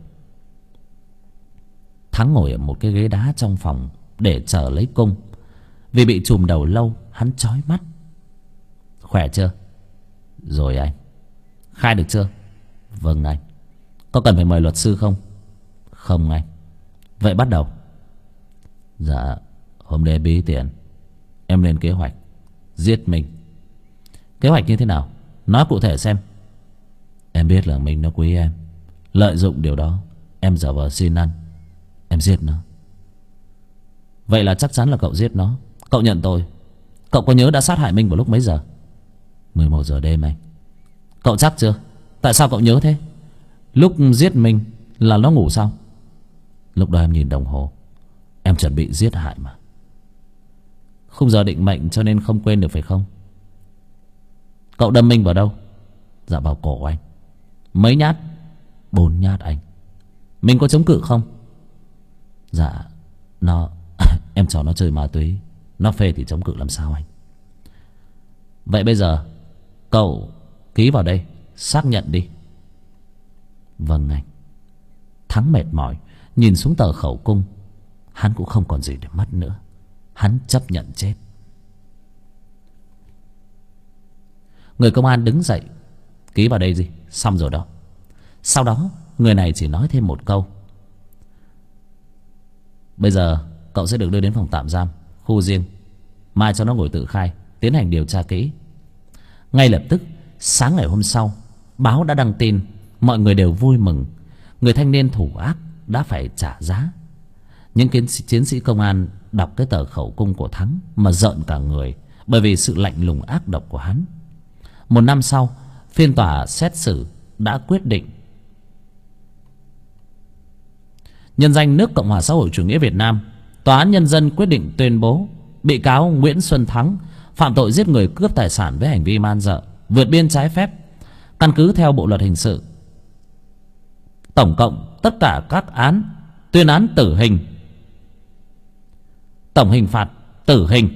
Thắng ngồi ở một cái ghế đá trong phòng để chờ lấy cung. Vì bị trùm đầu lâu, hắn chói mắt. Khỏe chưa? Rồi anh. Khai được chưa? Vâng anh. Có cần phải mời luật sư không? Không anh. Vậy bắt đầu. Dạ, hôm nay bí tiền em lên kế hoạch giết mình. Kế hoạch như thế nào? Nói cụ thể xem. Em biết là mình nó quý em, lợi dụng điều đó em giả vờ xin ăn, em giết nó. Vậy là chắc chắn là cậu giết nó. Cậu nhận tội. Cậu có nhớ đã sát hại Minh vào lúc mấy giờ? 11 giờ đêm anh. Cậu chắc chưa? Tại sao cậu nhớ thế? Lúc giết Minh là nó ngủ sao? Lúc đó em nhìn đồng hồ, em chuẩn bị giết hại mà. Khung giờ định mệnh cho nên không quên được phải không? Cậu đâm Minh vào đâu? Dạ vào cổ anh. Mấy nhát? 4 nhát anh. Minh có chống cự không? Dạ nó em cho nó chơi ma túy, nó phê thì chống cự làm sao anh? Vậy bây giờ cậu ký vào đây, xác nhận đi. Vâng anh. Thắng mệt mỏi nhìn xuống tờ khẩu cung. Hắn cũng không còn gì để mất nữa. Hắn chấp nhận chết. Người công an đứng dậy. Ký vào đây gì? Xong rồi đó. Sau đó người này chỉ nói thêm một câu. Bây giờ cậu sẽ được đưa đến phòng tạm giam, khu riêng. Mai cho nó ngồi tự khai, tiến hành điều tra kỹ. Ngay lập tức sáng ngày hôm sau, báo đã đăng tin. Mọi người đều vui mừng. Người thanh niên thủ ác đã phải trả giá. Những chiến sĩ công an đọc cái tờ khẩu cung của Thắng mà rợn cả người, bởi vì sự lạnh lùng ác độc của hắn. Một năm sau, phiên tòa xét xử đã quyết định nhân danh nước Cộng hòa xã hội chủ nghĩa Việt Nam. Tòa án nhân dân quyết định tuyên bố bị cáo Nguyễn Xuân Thắng phạm tội giết người cướp tài sản với hành vi man dợ, vượt biên trái phép. Căn cứ theo bộ luật hình sự, tổng cộng tất cả các án tuyên án tử hình. Tổng hình phạt tử hình.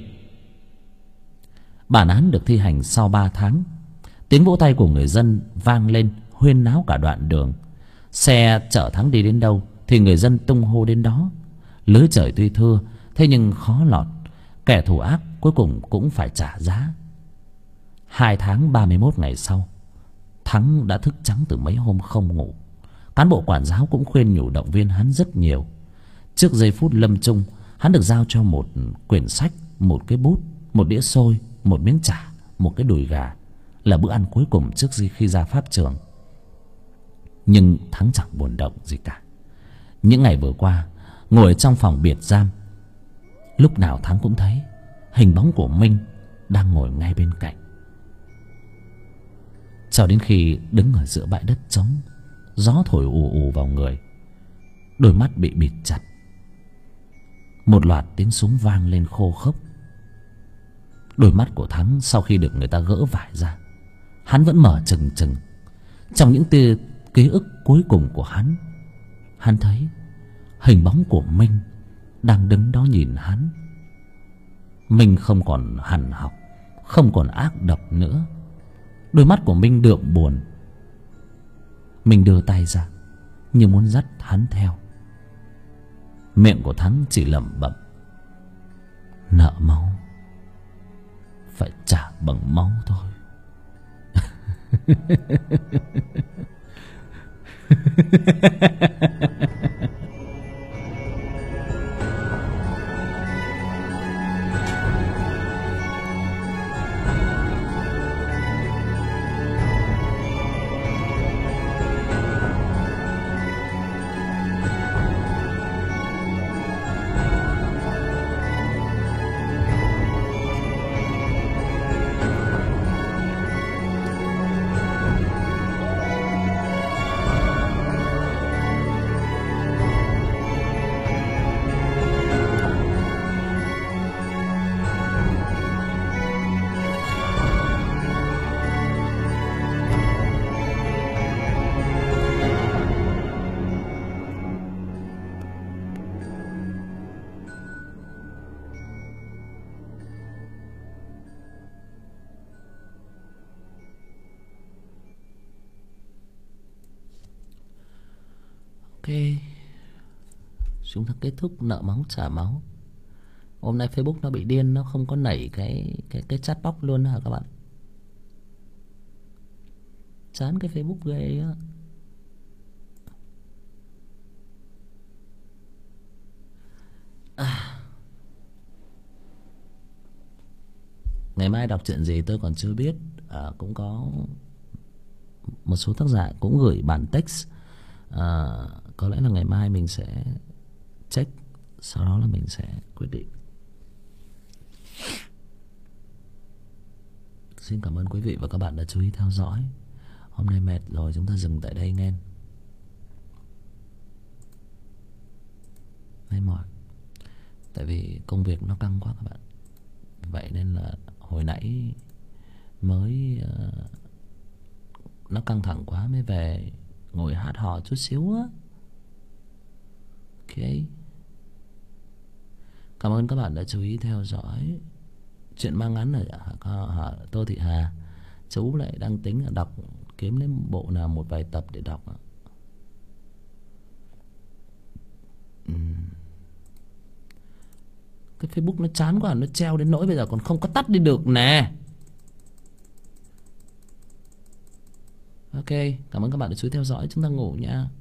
Bản án được thi hành sau 3 tháng. Tiếng vỗ tay của người dân vang lên huyên náo cả đoạn đường. Xe chở Thắng đi đến đâu thì người dân tung hô đến đó. Lưới trời tuy thưa, thế nhưng khó lọt. Kẻ thù ác cuối cùng cũng phải trả giá. 2 tháng 31 ngày sau, Thắng đã thức trắng từ mấy hôm không ngủ. Cán bộ quản giáo cũng khuyên nhủ động viên hắn rất nhiều. Trước giây phút lâm chung, hắn được giao cho một quyển sách, một cái bút, một đĩa xôi, một miếng chả, một cái đùi gà, là bữa ăn cuối cùng trước khi ra pháp trường. Nhưng Thắng chẳng buồn động gì cả. Những ngày vừa qua, ngồi trong phòng biệt giam, lúc nào Thắng cũng thấy hình bóng của Minh đang ngồi ngay bên cạnh. Cho đến khi đứng ở giữa bãi đất trống, gió thổi ù ù vào người, đôi mắt bị bịt chặt. Một loạt tiếng súng vang lên khô khốc. Đôi mắt của Thắng sau khi được người ta gỡ vải ra, hắn vẫn mở trừng trừng. Trong những tia ký ức cuối cùng của hắn thấy hình bóng của Minh đang đứng đó nhìn hắn. Minh không còn hằn học, không còn ác độc nữa. Đôi mắt của Minh đượm buồn. Minh đưa tay ra như muốn dắt hắn theo. Miệng của Thắng chỉ lẩm bẩm: nợ máu phải trả bằng máu thôi. Ok, chúng ta kết thúc nợ máu trả máu. Hôm nay Facebook nó bị điên, nó không có nảy cái chat box luôn hả các bạn? Chán cái Facebook ghê á. Ngày mai đọc chuyện gì tôi còn chưa biết. Cũng có một số tác giả cũng gửi bản text. Có lẽ là ngày mai mình sẽ check, sau đó là mình sẽ quyết định. Xin cảm ơn quý vị và các bạn đã chú ý theo dõi. Hôm nay mệt rồi, chúng ta dừng tại đây nghe. Nay mỏi, tại vì công việc nó căng quá các bạn. Vậy nên là hồi nãy mới nó căng thẳng quá mới về ngồi hát hò chút xíu á. Ok, cảm ơn các bạn đã chú ý theo dõi. Chuyện ma ngắn ở Tô Thị Hà. Chú lại đang tính là đọc, kiếm đến bộ nào một vài tập để đọc. Cái Facebook nó chán quá, nó treo đến nỗi bây giờ còn không có tắt đi được nè. Ok, cảm ơn các bạn đã chú ý theo dõi. Chúng ta ngủ nha.